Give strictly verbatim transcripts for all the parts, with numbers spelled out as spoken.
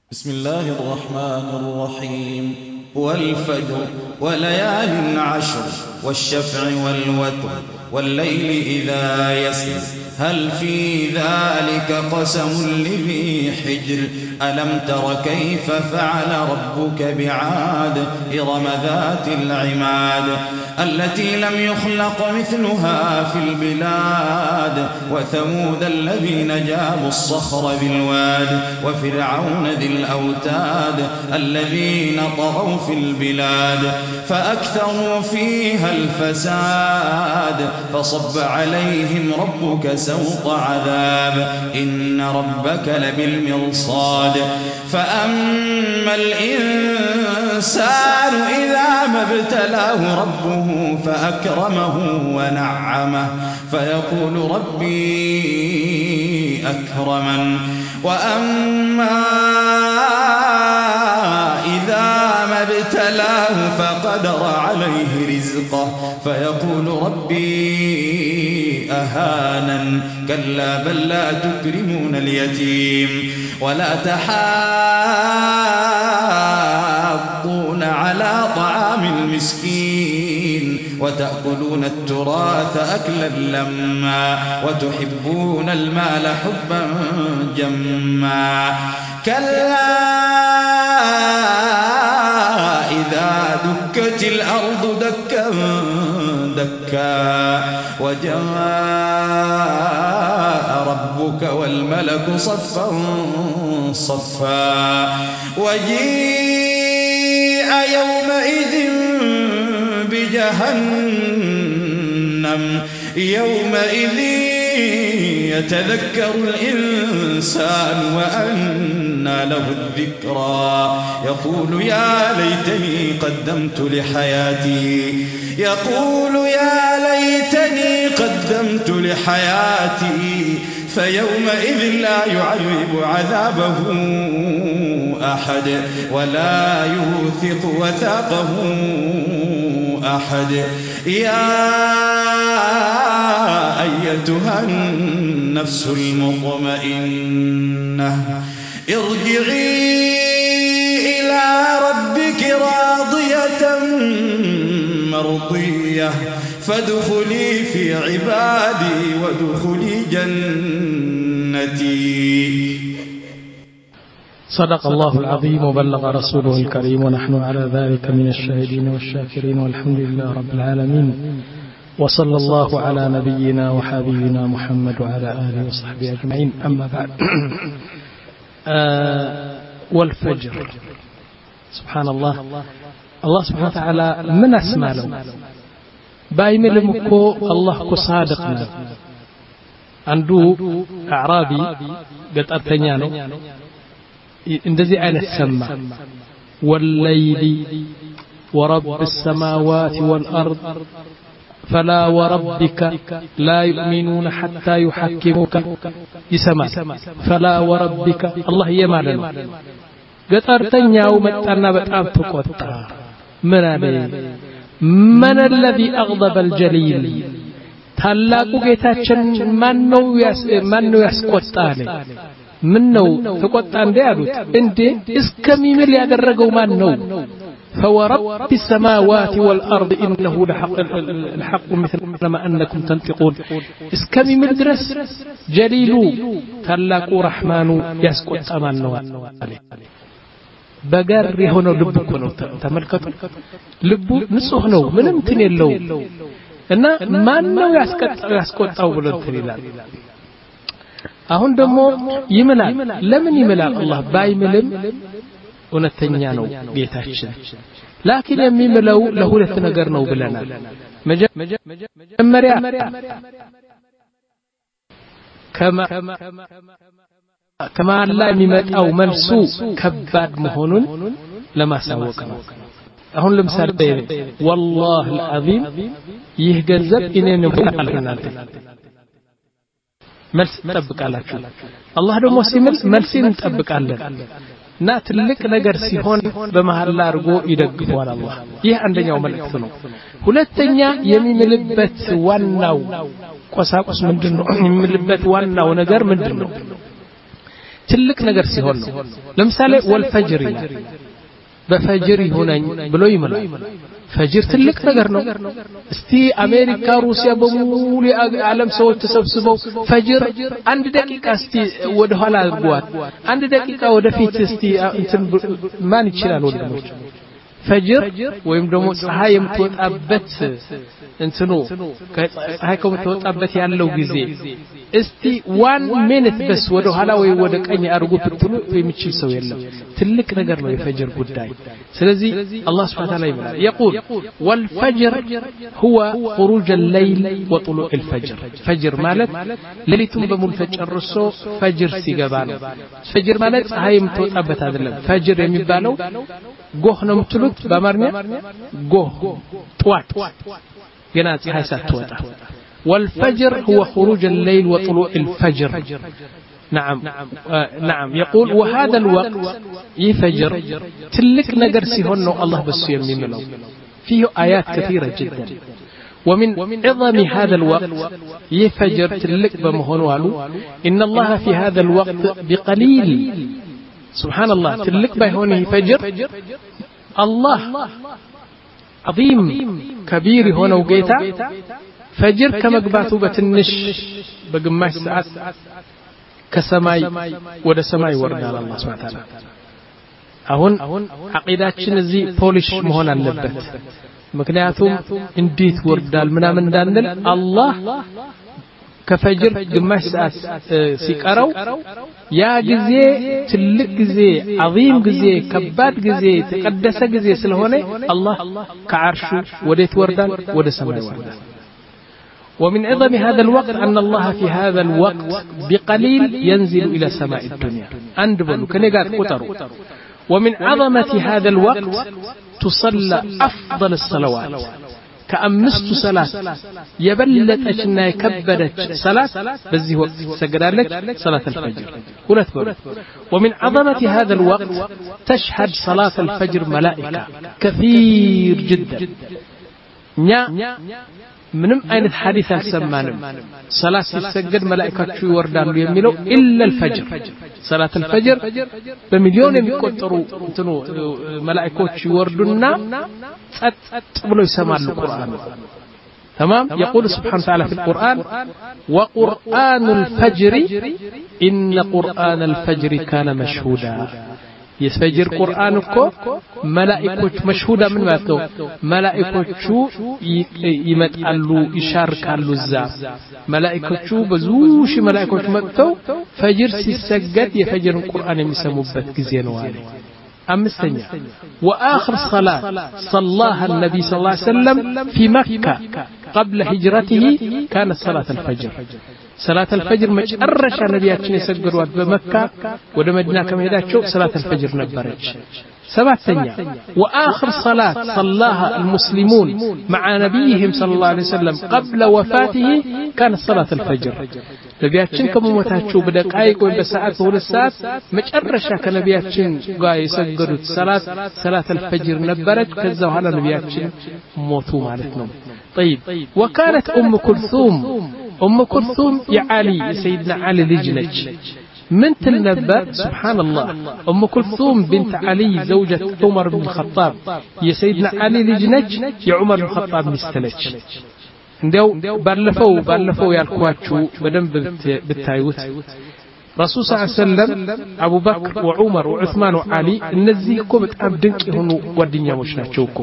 بسم الله الرحمن الرحيم والفجر وليال عشر والشفع والوتر والليل إذا يسر هل في ذلك قسم لذي حجر ألم تر كيف فعل ربك بعاد إرم ذات العماد التي لم يخلق مثلها في البلاد وثمود الذين جابوا الصخر بالواد وفرعون ذي الأوتاد الذين طغوا في البلاد فأكثروا فيها الفساد فصب عليهم ربك سوط عذاب إن ربك لبالمرصاد فأما الإنسان إذا ما ابتلاه ربه فأكرمه ونعمه فيقول ربي أكرمن وأما إذا ما ابتلاه فقدر عليه رزقه فيقول ربي أهانن كلا بل لا تكرمون اليتيم ولا تحاضون على طعام المسكين وتأكلون التراث أكلا لما وتحبون المال حبا جما كلا إذا دكت الأرض دكا دكا وجاء ربك والملك صفا صفا وجيء يومئذ بجهنم يومئذ يتذكر الإنسان وأنى له الذكرى يقول يا ليتني قدمت لحياتي يقول يا ليتني قدمت لحياتي فيومئذ لا يعذب عذابه أحد ولا يوثق وثاقه أحد يا أيتها النفس المطمئنة ارجعي إلى ربك راضية مرضية فادخلي في عبادي وادخلي جنتي. صدق الله العظيم وبلغ رسوله الكريم ونحن على ذلك من الشاهدين والشاكرين والحمد لله رب العالمين وصلى الله على نبينا وحبيبنا محمد وعلى آله وصحبه أجمعين أما بعد آه والفجر سبحان الله الله سبحانه وتعالى من أسمى له بايم لمكو الله كصادقنا عنده أعرابي قد أرتنيانو እንደዚህ አይነት ሰማ والليل ورب السماوات والأرض فلا وربك لا يؤمنون حتى يحكموك يسمع فلا وربك الله يمالنا قطرتنياو متنا በጣም ተቆጣ ምን አለ من الذي أغضب الجليل ታላቁ ጌታችን ማን ነው ማን ነው ያስቆጣለ ምን ነው ተቆጣ እንደ ያሉት እንዴ እስከሚምል ያደረገው ማን ነው فورب السماوات والأرض إنه لحق الحق مثل ما أنكم تنطقون اسكميمل درس جليل تلاقو رحمن يسقط أمان نوال بقر هنا لبك ነው ተመልከቱ ልቡ ንጹህ ነው ምንም ትን የለው እና ማን ነው ያስቆጣው ያስቆጣው ብሎ ትላል አሁን ደግሞ ይምላል ለምን ይምላል አላህ ባይምልም እውነተኛ ነው ጌታችን ላኪን የሚምለው ለሁለት ነገር ነው ብለናል መጀመሪያ ከማ ከማ አላህ የሚመጣው መልሱ ከባድ መሆኑን ለማሳወቅ ነው አሁን ለምሳሌ والله العظيم ይህ ገንዘብ እኔን አልከናል መልስ ተጠብቃላችሁ አላህ ደግሞ ሲምል መልስን እንጠብቃለን እና ትልቅ ነገር ሲሆን በመሐላ አርጎ ይደግፈዋል አላህ ይህ አንደኛው መልእክት ነው ሁለተኛ የሚምልበት ዋናው ቆሳቁስ ምንድነው የሚምልበት ዋናው ነገር ምንድነው ትልቅ ነገር ሲሆን ነው ለምሳሌ ወልፈጅር ይላል በፈጅር ይሆነኝ ብሎ ይምላል ፈጅር ትልቅ ነገር ነው እስቲ አሜሪካ ሩሲያ በሙሉ ዓለም ሰዎች ተሰብስበው ፈጅር አንድ ደቂቃ እስቲ ወደ ኋላ አድርጓት አንድ ደቂቃ ወደፊት እስቲ እንትን ማን ይችላል ወንድሞች ፈጅር ወይም ደግሞ ፀሐይ የምትወጣበት እንትኑ ከፀሐይ ከምትወጣበት ያለው ጊዜ እስቲ one minute በስ ወደ ኋላ ወይ ወደ ቀኝ አድርጉ ብትሉ የሚችል ሰው የለም ትልቅ ነገር ነው የፈጅር ጉዳይ ስለዚህ አላህ Subhanahu Wa Ta'ala ይላል يقول والفجر هو خروج الليل وطلوع الفجر فجر ማለት ሌሊቱን በሙሉ ተጨርሶ ፈጅር ሲገባ ነው ፈጅር ማለት ፀሐይ የምትወጣበት አይደለም ፈጅር የሚባለው ጎህ ነው የምትሉት በአማርኛ ጎህ ጧት ገና ፀሐይ ሳትወጣ والفجر هو خروج الليل وطلوع الفجر نعم آه نعم يقول وهذا الوقت يفجر تلك نجر سيهون الله بس يميمله فيه آيات كثيرة جدا ومن عظم هذا الوقت يفجر تلك بمهون والو إن الله في هذا الوقت بقليل سبحان الله تلك بهونه فجر الله عظيم كبير هنا وقيتا فجر كما قباتوا بتنش بقماش ساعات كسماي ودا سماي ورد على الله سبحانه وتعالى أهون عقيداتنا زي بوليش مهون اللبت مكنياتهم انديت وردال منا من داندل الله كفجر قماش ساعات سيكارو يا جزي تلك جزي عظيم جزي كباد جزي تقدس جزي سلهوني الله كعرشه وديت وردال ودا سماي وردال ومن عظم هذا الوقت أن الله في هذا الوقت بقليل ينزل إلى سماء الدنيا أندبلو كنيقات قطروا ومن عظمة هذا الوقت تصلى أفضل الصلوات كأمست صلاة يبلت أشنا يكبدت صلاة بزي وقت سجدالك صلاة الفجر ولا تقول ومن عظمة هذا الوقت تشهد صلاة الفجر ملائكة كثير جدا منم أين الحديث السمانم صلاة السجد ملائكة يوردان يميلوا إلا الفجر صلاة الفجر بمليون يكتروا تنو ملائكة يوردنا تبلو يسمع القرآن تمام يقول سبحانه وتعالى في القرآن وقرآن الفجر إن قرآن الفجر كان مشهودا يسفجر قرآنكو ملائكة مشهودة من ماتو ملائكة شو يمتقلو يشاركالو الزاف ملائكة شو بزوش ملائكة ماتو فجر سيسجد يفجر القرآن يسموبت كزينوالي أمستنيا وآخر صلاة صلاها النبي صلى الله عليه وسلم في مكة قبل هجرته كانت صلاة الفجر صلاة الفجر مجرش نبياتنا يسجدوا بمكة ودمدنا كما يداتشو صلاة الفجر نبرج سبعة ثانية وآخر صلاة صلاها المسلمون مع نبيهم صلى الله عليه وسلم قبل وفاته كانت صلاة الفجر نبياتشن كما متاتشو بدقائق وبساعات ولساعات مجرش كنبياتشن يسجدوا صلاة صلاة الفجر نبرج كذا على نبياتشن موتوا مالتنا طيب وكانت أم كلثوم أم كلثوم يا علي سيدنا علي لجنج من تلنبأ سبحان الله أم كلثوم بنت علي زوجة عمر بن الخطاب يا سيدنا علي لجنج يا عمر بن الخطاب مستلج እንደው ባለፈው ባለፈው ያልኳችሁ በደንብ ብታዩት ረሱል ሰለላሁ ዐለይሂ ወሰለም አቡበክር ወዑመር ወዑስማን ወዓሊ እነዚህ እኮ በጣም ድንቅ የሆኑ ጓደኛሞች ናቸው እኮ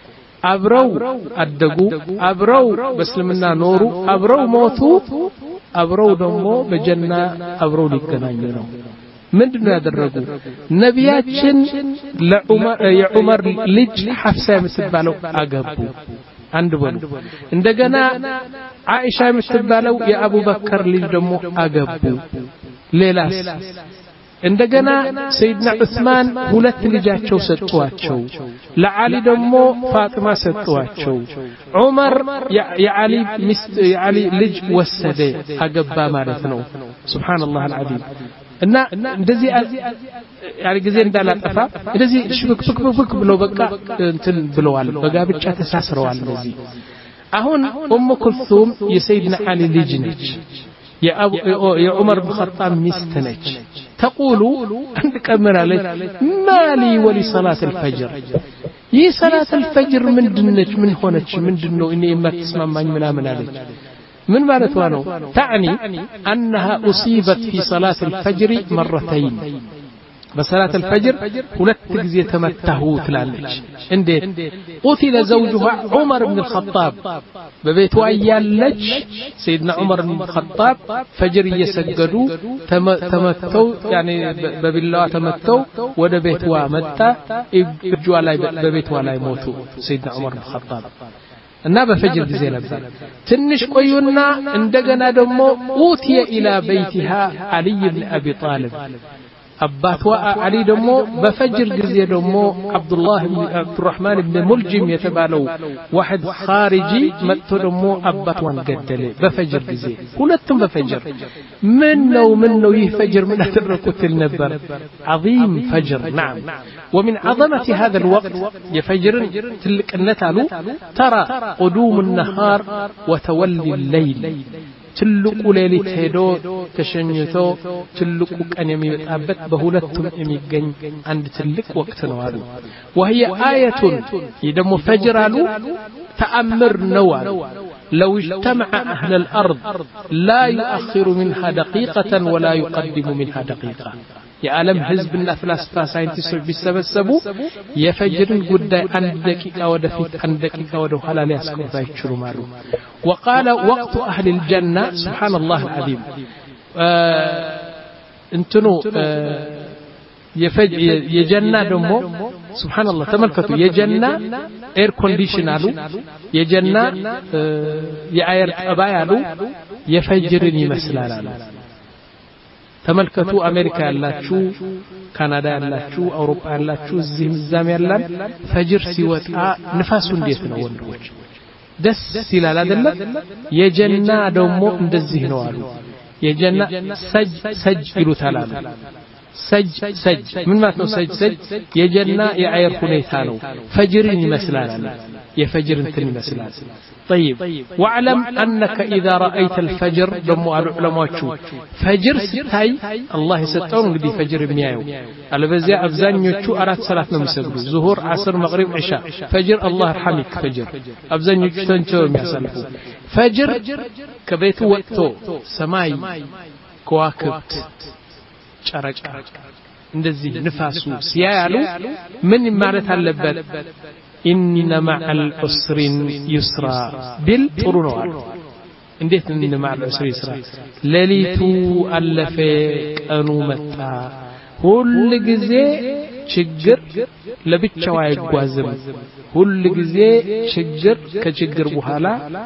አብረው አደጉ አብረው በእስልምና ኖሩ አብረው ሞቱ አብረው ደግሞ በጀና አብረው ሊገናኙ ነው ምንድነው ያደረጉ ነቢያችን ለዑመር የዑመር ልጅ ሐፍሳ የምትባለው አገቡ አንድ በሉ እንደገና አይሻ የምትባለው የአቡበከር ልጅ ደግሞ አገቡ ሌላስ እንደገና ሰይድና ዑስማን ሁለት ልጃቸው ሰጥቷቸው ለዓሊ ደግሞ ፋጢማ ሰጥቷቸው ዑመር የዓሊ ሚስት የዓሊ ልጅ ወሰደ አገባ ማለት ነው ሱብሃንአላህ አልዓዚም እና እንደዚህ ያለ ጊዜ እንዳላጠፋ እንደዚህ ሽብክ ፍክ ፍክ ብለው በቃ እንትን ብለዋል በጋብቻ ተሳስረዋል እንደዚህ አሁን ኡሙ ኩልሱም የሰይድና ዓሊ ልጅ ነች የዑመር ብን ኸጣብ ሚስት ነች تقول عندك أمرالك ما لي ولصلاة الفجر يي صلاة الفجر من دنج من هونج من دنو إني ما تسمع من ملا منالك من مالتوانو تعني أنها أصيبت في صلاة الفجر مرتين بصلاة الفجر ሁለት ጊዜ ተመታሁ ትላለች እንዴት قتل زوجها عمر بن الخطاب በቤቷ ያለች سيدنا عمر بن الخطاب فجر እየሰገዱ ተመተው يعني በቢላዋ ተመተው ወደ ቤቷ መጣ እጇ ላይ በቤቷ ላይ ሞቱ سيدنا عمر بن الخطاب እና በፈጅር ጊዜ ነበር ትንሽ ቆዩና እንደገና ደግሞ ኡቲየ ኢላ በይቲሃ አሊ ኢብኑ አቢ ጣሊብ አባቷ አሊ ደግሞ በፈጅር ጊዜ ደግሞ አብዱላህ ኢብኑ አብዱራህማን ኢብኑ ሙልጂም የተባለው واحد خارجي መጥቶ ደግሞ አባቷን ገደለ በፈጅር ጊዜ ሁለቱም በፈጅር ምን ነው ምን ነው ይህ ፈጅር ምን አደረኩት ነበር عظيم فجر نعم ومن عظمة هذا الوقت يفجر تلقنت አሉ ترى قدوم النهار وتولي الليل ትልቁ ሌሊት ሄዶ ተሸኝቶ ትልቁ ቀን የሚመጣበት በሁለቱም የሚገኝ አንድ ትልቅ ወቅት ነው አሉ وهي آية يدم فجر አሉ تأمر نوال لو اجتمع أهل الأرض لا يؤخر منها دقيقة ولا يقدم منها دقيقة የዓለም ህዝብና ፍልስፍና ሳይንቲስቶች ቢሰበሰቡ የፈጅርን ጉዳይ አንድ ደቂቃ ወደፊት አንድ ደቂቃ ወደ ኋላ ሊያስቆጣ ይችላል ማለት وقال وقت اهل الجنه سبحان الله العظيم እንትኑ የፈጅ የጀና ደግሞ سبحان الله ተመልከቱ የጀና ኤር ኮንዲሽን አሉ የጀና የአየር ጠባይ አሉ የፈጅርን ይመስላል አሉ ተመልከቱ አሜሪካ ያላችሁ ካናዳ ያላችሁ አውሮፓ ያላችሁ እዚህም እዛም ያላል ፈጅር ሲወጣ ንፋሱ እንዴት ነው ወንዶች ደስ ይላል አይደለም የጀና ደግሞ እንደዚህ ነው አሉ የጀና ሰጅ ሰጅ ይሉታል አሉ ሰጅ ሰጅ ምን ማለት ነው ሰጅ ሰጅ የጀና የአየር ሁኔታ ነው ፈጅርን ይመስላል አሉ የፈጅርን እንትን ይመስላል طيب واعلم انك اذا رايت الفجر دم علماء فجر ስታይ አላህ የሰጠው እንግዲህ ፈጅር የሚያየው አለበዚያ አብዛኞቹ አራት ሰላት ነው የሚሰግዱ ዙሁር አስር መግሪብ ኢሻ ፈጅር አላህ ይርሐምክ ፈጅር አብዛኞቹ ተንቸው የሚያሳልፉ ፈጅር ከቤቱ ወጥቶ ሰማይ ከዋክብት ጨረቃ እንደዚህ ንፋሱ ሲያያሉ ምን ማለት አለበት إن مع العسر يسرا بال طرنوال እንዴት እንደ مع العسر يسرا ለሊቱ አለፈ ቀኑ መጣ ሁሉ ጊዜ ችግር ለብቻው አይጓዝም ሁሉ ጊዜ ችግር ከችግር በኋላ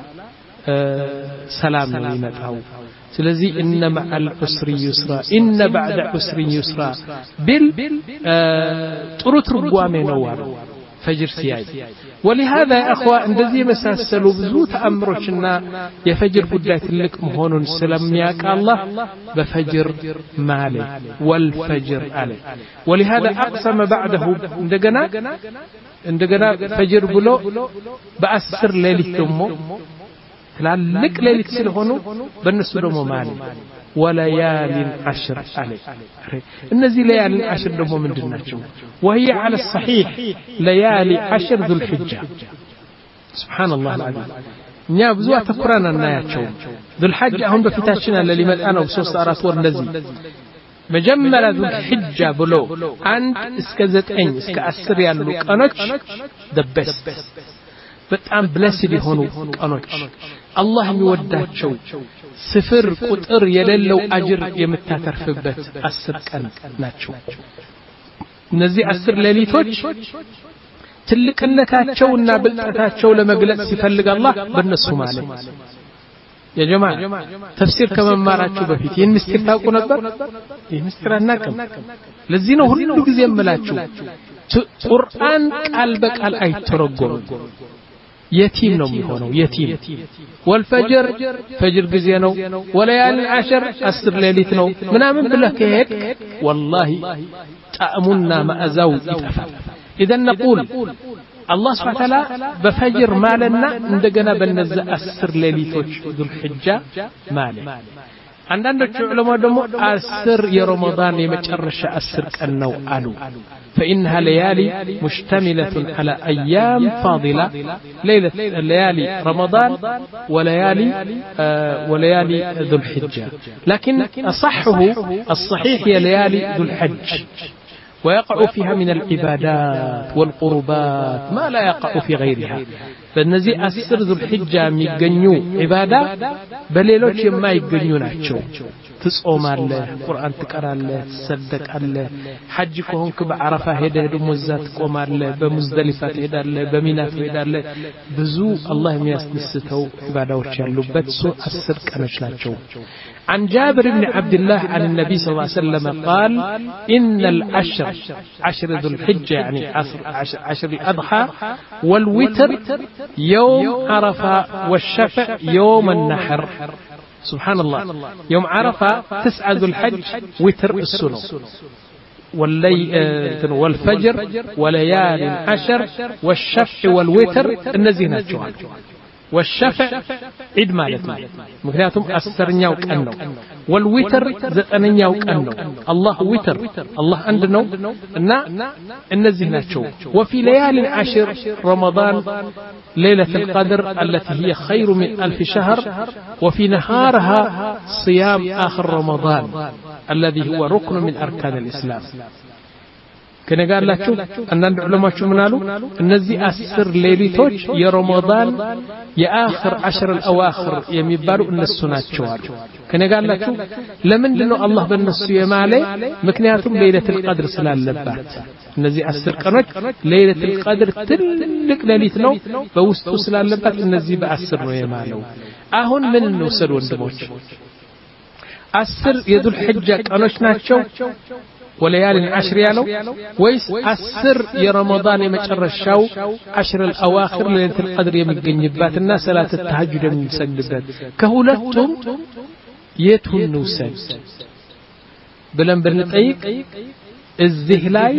ሰላም ነው ይመጣው ስለዚህ إن مع العسر يسرا إن بعد عسر يسرا بال ጥሩ ትርጓሜ ነው አሉ فجر سياي ولهذا يا اخوة እንደዚህ መሳሰሉ ብዙ ተአምሮችና የፈጅር ጉዳይ ትልቅ መሆኑን ስለሚያውቅ አላህ በፈጅር ማለ والفجر عليه ولهذا اقسم بعده እንደገና እንደገና ፈጅር ብሎ በአስር ሌሊት ደግሞ ትላልቅ ሌሊት ስለሆኑ በእነሱ ደግሞ ማለ وليال عشر عليه النزي ليالي عشر دمو من دناتهم وهي على الصحيح ليالي عشر ذو الحجة سبحان الله العظيم نيا بزوع تقرانا ناياتهم ذو الحجة هم بفتاشنا اللي مدأنا وبسوس أرات ورنزي مجمل ذو الحجة بلو عند اسكزت عين اسك أسر يالو قنوش the best በጣም blessed የሆኑ ቀኖች አላህ የሚወዳቸው ስፍር ቁጥር የሌለው አጅር የምታተርፍበት አስር ቀን ናቸው እነዚህ አስር ሌሊቶች ትልቅነታቸውና ብልጣታቸው ለመግለጽ ሲፈልግ አላህ በእነሱ ማለት يا جماعه تفسير ከመማራችሁ በፊት ይህን ምስጢር ታውቁ ነበር ይህን ምስጢር አናውቅም ለዚህ ነው ሁሉ ጊዜ የምላችሁ ቁርአን ቃል በቃል አይተረጎምም يتيم ነው የሚሆነው يتيم والفجر فجر ጊዜ ነው وليال عشر አስር ሌሊት ነው ምናምን ብለህ ከሄድ والله طعمنا مأزاو ይጠፋል اذا نقول الله سبحانه وتعالى بفجر مالنا እንደገና በነዛ አስር ሌሊቶች ذو الحجة مال አንዳንዶቹ ዑለማ ደግሞ አስር የረመዳን የመጨረሻ አስር ቀን ነው አሉ فإنها ليالي مشتملة على أيام فاضلة ليلة ليالي رمضان وليالي آه وليالي ذو الحجة لكن أصحه الصحيح هي ليالي ذو الحج ويقع فيها من العبادات والقربات ما لا يقع في غيرها فالنزي أسر ذو الحجة ميقنيو عبادة بليلوش يما يقنيو ناتشو تصوم الله قرآن تقرأ الله تصدق الله حج كهونك بعرفة هيدا دم الزات قوم الله بمزدلفة هيدا الله بمينات هيدا الله بزو الله مياس نستو عبادة وشالو بتسو أسر كانش ناتشو عن جابر بن عبد الله عن النبي صلى الله عليه وسلم قال إن العشر عشر ذو الحجة يعني عشر, عشر, عشر الأضحى والوتر يوم عرفة والشفع يوم النحر سبحان الله يوم عرفة تسعة ذو الحج وتر السنة واللي والفجر وليال عشر والشفع والوتر النزينة جوال والشفع عيد مالتنا مكنياتهم أسرنياو كأنه والوتر زتنياو كأنه الله وتر الله عندنا إننا النزهنا شو وفي ليال عشر رمضان ليلة القدر التي هي خير من ألف شهر وفي نهارها صيام آخر رمضان الذي هو ركن من أركان الإسلام كنا قال لك أن العلماء شو منالو النزي أسر ليلتوج يا رمضان يا آخر عشر الأواخر يميبارو إن السنات شوار كنا قال لك لمن لأنه الله بالنص يمالي مكنياتهم ليلة القدر سلال لبات النزي أسر قنوج ليلة القدر تلك ليلتنا بوستو سلال لبات النزي بأسر يمالو أهون من النوسر واندموش أسر يدو الحجة قنوش ناتشو وليال عشر يالو ويس أسر يا رمضان يمجر الشو عشر الأواخر ليلة القدر يمجنبات الناس لا تتهجد من سجدات كهولتهم يتهن نوسج بلن برنطيق الزهلاي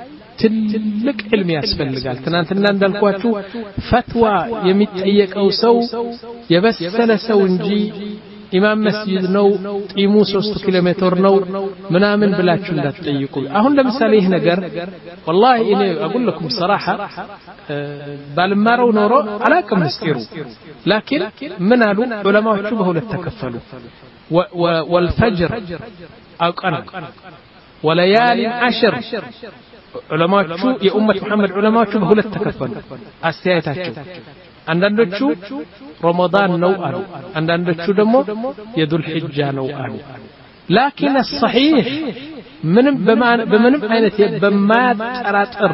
تلك علمي أسفل لقال تنانتنا ندالكواتو فتوى يمتأيك أو سو يبسل سونجي إمام مسجد نو إيمو سوست كيلومتر نو منامن بلاچو لا تطيقوا أهون لمثال هنا نجر والله إني أقول لكم صراحة بالمارو نورو على كم نسيرو لكن منالو علماء شبه للتكفلوا والفجر أو أنا وليالي عشر علماء شو يا أمة محمد علماء شبه للتكفلوا أستياتاتشو አንዳንዶቹ رمضان ነው አሉ አንዳንዶቹ ደግሞ የዱል ሒጃ ነው አሉ لكن الصحيح ምንም በምንም አይነት በማያጠራጥር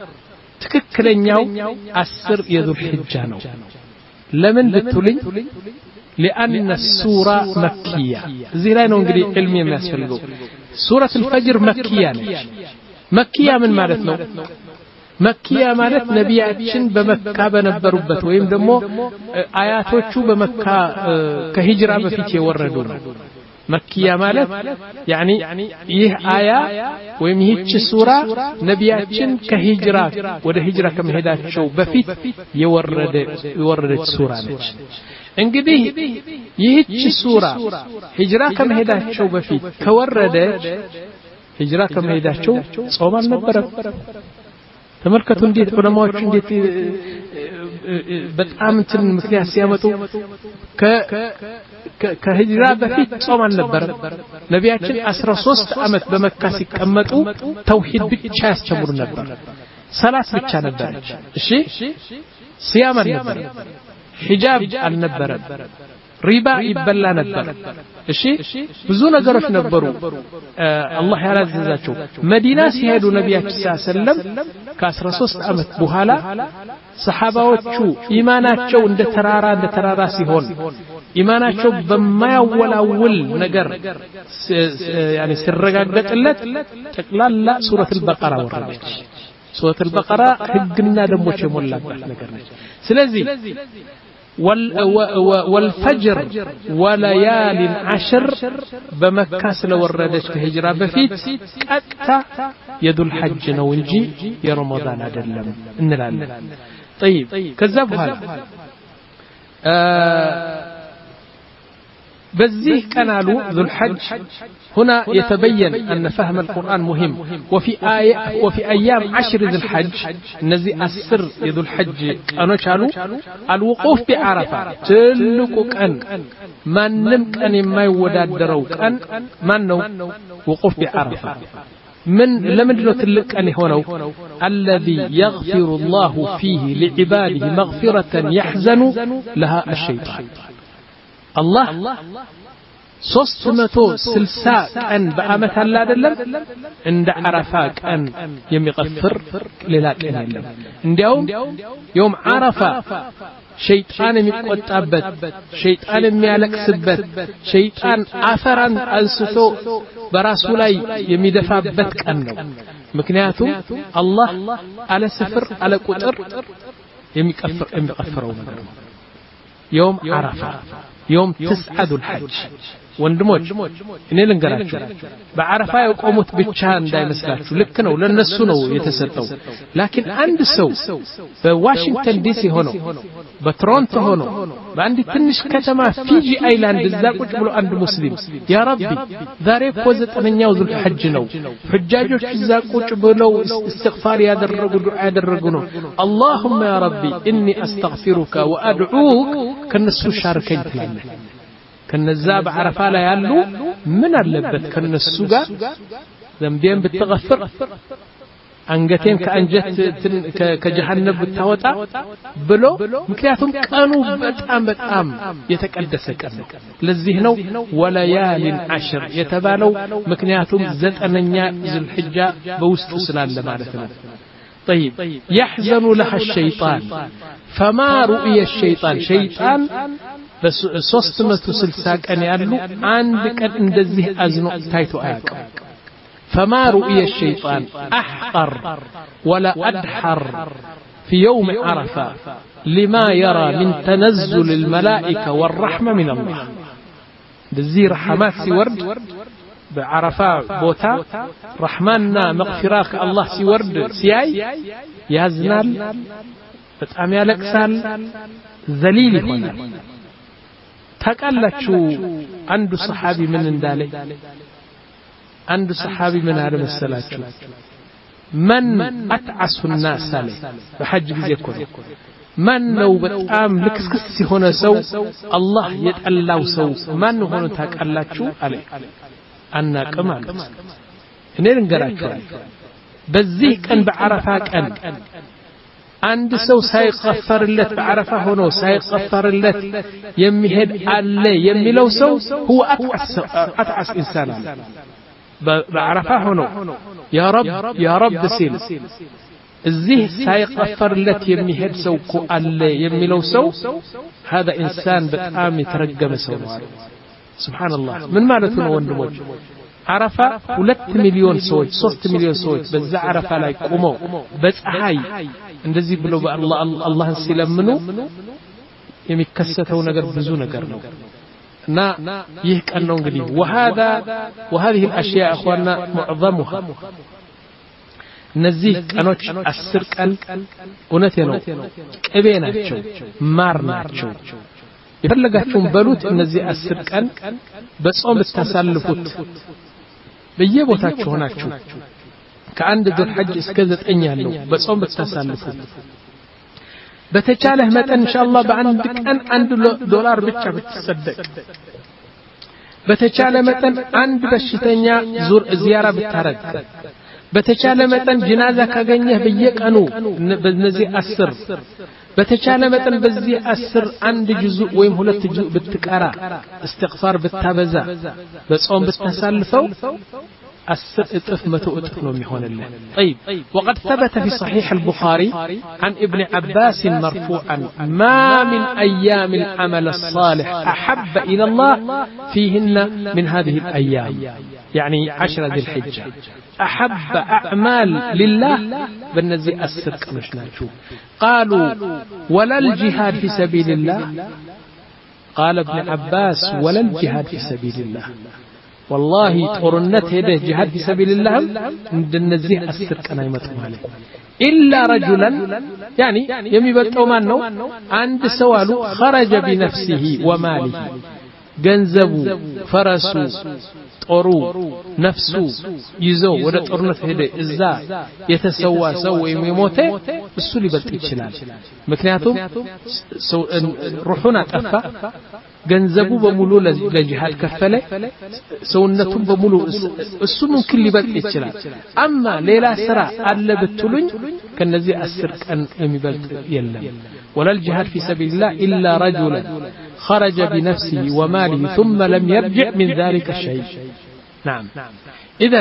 ትክክለኛው አስር የዱል ሒጃ ነው ለምን ብትሉኝ لأن السورة مكية እዚህ ላይ ነው እንግዲህ علم የሚያስፈልገው سورة الفجر مكية ነች مكية ምን ማለት ነው مكية مالت نبياتشن بمكة بنبروبت ويم دمو آياتوچو بمكة كهجرة بفيت يوردون مكية مالت يعني يه آية ويم هيتش سورة نبياتشن كهجرة وده هجرة كم هداتشو بفيت يورد يوردت سورة نج انقديه يهيتش سورة هجرة كم هداتشو بفيت كوردت هجرة كم هداتشو صوما نبرب ተመልከቱ እንዴት ዑለማዎች እንዴት በጣም እንትን ምክንያት ሲያመጡ ከሂጅራ በፊት ጾም አልነበረም ነቢያችን አስራ ሶስት አመት በመካ ሲቀመጡ ተውሂድ ብቻ ያስተምሩ ነበር ሰላት ብቻ ነበረች እሺ ሲያም አልነበረ ሒጃብ አልነበረ ሪባ ይበላ ነበር እሺ ብዙ ነገሮች ነበሩ አላህ ያላዘዛቸው መዲና ሲሄዱ ነብያችን ሰለላሁ ከ13 አመት በኋላ ሰሃባዎቹ ኢማናቸው እንደ ተራራ እንደ ተራራ ሲሆን ኢማናቸው በማያወላውል ነገር يعني ሲረጋገጥለት ጠቅላላ ሱረቱ አልበቀራ ወረደች ሱረቱ አልበቀራ ህግና ደሞች የሞላበት ነገር ነች ስለዚህ والفجر وليال عشر بمكة سلوردش كهجرة بفيت كتا يد الحج نونجي يا رمضان أدلم إن العلم طيب كذب هذا آه بزيه كانوا ذو الحج هنا يتبين أن فهم القرآن مهم. وفي آية وفي أيام عشر ذو الحج الذي السر ذو الحج أنا قالوا الوقوف بعرفة تلقوا كان ما نمك أن ما يودادروا كان ما نو وقوف بعرفة من لم يدرك لك أن هنا الذي يغفر الله فيه لعباده مغفرة يحزن لها الشيطان. الله ሶስት መቶ ስልሳ ቀን በአመት አለ አይደለም እንደ አረፋ ቀን የሚቀፍር ሌላ ቀን የለም። እንዲያውም يوم አረፋ ሸይጣን የሚቆጣበት ሸይጣን የሚያለቅስበት ሸይጣን አፈራን አንስቶ በራሱ ላይ የሚደፋበት ቀን ነው። ምክንያቱም አላህ አለ ስፍር አለ ቁጥር የሚቀፍር የሚቀፍረው ነገር ነው። يوم عرفة يوم تسعد الحج ወንድሞች እኔ ልንገራችሁ በአረፋ የቆሙት ብቻ እንዳይመስላችሁ ልክ ነው ለነሱ ነው የተሰጠው ላኪን አንድ ሰው በዋሽንግተን ዲሲ ሆኖ በቶሮንቶ ሆኖ በአንድ ትንሽ ከተማ ፊጂ አይላንድ እዛ ቁጭ ብሎ አንድ ሙስሊም ያ ረቢ ዛሬ እኮ ዘጠነኛው ዙል ሐጅ ነው ሁጃጆች እዛ ቁጭ ብለው استغفار ያደረጉ ዱዓ ያደረጉ ነው اللهم يا ربي اني استغفرك وادعوك ከነሱ ሻርከኝ ትላለህ ከነዛ በአረፋ ላይ ያሉ ምን አለበት ከነሱ ጋር ዘንቤን ብትغفر አንገቴን ከአንጀት ከጀሃነም ብታወጣ ብሎ ምክንያቱም ቀኑ በጣም በጣም የተቀደሰ ቀን ነው። ለዚህ ነው ወለያሊን አሽር የተባለው ምክንያቱም ዘጠነኛ ዙልሂጃ በውስጡ ስላለ ማለት ነው። طيب يحزن لها الشيطان فما رؤي الشيطان شيطان በሶስት መቶ ስልሳ ቀን ያሉ አንድ ቀን እንደዚህ አዝኖ ታይቶ አያውቅም። فما رؤي الشيطان أحقر ولا أدحر في يوم عرفة لما يرى من تنزل الملائكة والرحمة من الله. دزي رحمات سورد بعرفة بوتا رحمنا مغفراك الله سورد سياي يازنال بتأم يالكسال ذليل هنا. ታቃላችሁ አንዱ ሰሃቢ ምን እንዳለ አንዱ ሰሃቢ ምን አለ መሰላችሁ ማን አትዓሱ الناس አለ በሐጅ ጊዜ እኮ ማን ነው በጣም ልክስክስ ሲሆነ ሰው አላህ የጠላው ሰው ማን ሆነ ታቃላችሁ አለ አናቅም አለ እኔ ልንገራችሁ በዚህ ቀን በአረፋ ቀን አንድ ሰው ሳይቀፈርለት በአረፋ ሆኖ ሳይቀፈርለት የሚሄድ አለ የሚለው ሰው هو أتعس أتعس إنسان በአረፋ ሆኖ ያ ረብ ያ ረብ ሲል እዚህ ሳይቀፈርለት የሚሄድ ሰው እኮ አለ የሚለው ሰው هذا إنسان በጣም የተረገመ ሰው ነው። ሱብሃንአላህ ምን ማለት ነው ወንድሞች አረፋ ሁለት ሚሊዮን ሰዎች ሶስት ሚሊዮን ሰዎች በዛ አረፋ ላይ ቆመው በፀሐይ እንደዚህ ብለው በአላህ አላህን ሲለምኑ የሚከሰተው ነገር ብዙ ነገር ነው እና ይህ ቀን ነው እንግዲህ وهذا وهذه الاشياء اخواننا معظمها እነዚህ ቀኖች አስር ቀን እውነቴ ነው ቅቤ ናቸው ማር ናቸው የፈለጋችሁም በሉት እነዚህ አስር ቀን በጾም ብታሳልፉት በየቦታችሁ ሆናችሁ ከአንድ ዙል ሐጅ እስከ ዘጠኝ ያለው በጾም ብታሳልፉት በተቻለህ መጠን ኢንሻአላህ በአንድ ቀን አንድ ዶላር ብቻ ብትሰደቅ በተቻለ መጠን አንድ በሽተኛ ዙር ዚያራ ብታረግ በተቻለ መጠን ጀናዛ ካገኘህ በየቀኑ በእነዚህ አስር በተቻለ መጠን በዚህ አስር አንድ ጁዙእ ወይም ሁለት ጁዙእ ብትቀራ استغفار ብታበዛ በጾም ብታሳልፈው أسر إطف متو إطف نومي هون الله. طيب وقد ثبت في صحيح البخاري عن ابن عباس مرفوعا ما من أيام العمل الصالح أحب إلى الله فيهن من هذه الأيام يعني عشر ذي الحجة أحب أعمال لله بالنزي أسر كمشناتشو قالوا ولا الجهاد في سبيل الله قال ابن عباس ولا الجهاد في سبيل الله والله طورنت هده جهاد في سبيل الله عند النزيه أسر كان يمتهم عليه إلا رجلا يعني يمي بلتو مانو عند سوالو خرج بنفسه وماله ገንዘቡ ፈረሱ ጦሩ ነፍሱ ይዞ ወደ ጦርነት ሄደ እዛ የተሰዋ ሰው ወይም የሞተ እሱ ሊበልጥ ይችላል ምክንያቱም ሩሑን አጠፋ ገንዘቡ በሙሉ ለጂሃድ ከፈለ ሰውነቱን በሙሉ እሱ ምንክል ሊበልጥ ይችላል አማ ሌላ ስራ አለ ብትሉኝ ከነዚህ አስር ቀን የሚበልጥ የለም ولا الجهاد في سبيل الله إلا رجلا خرج بنفسه وماله ثم لم يرجع من ذلك الشيء نعم إذن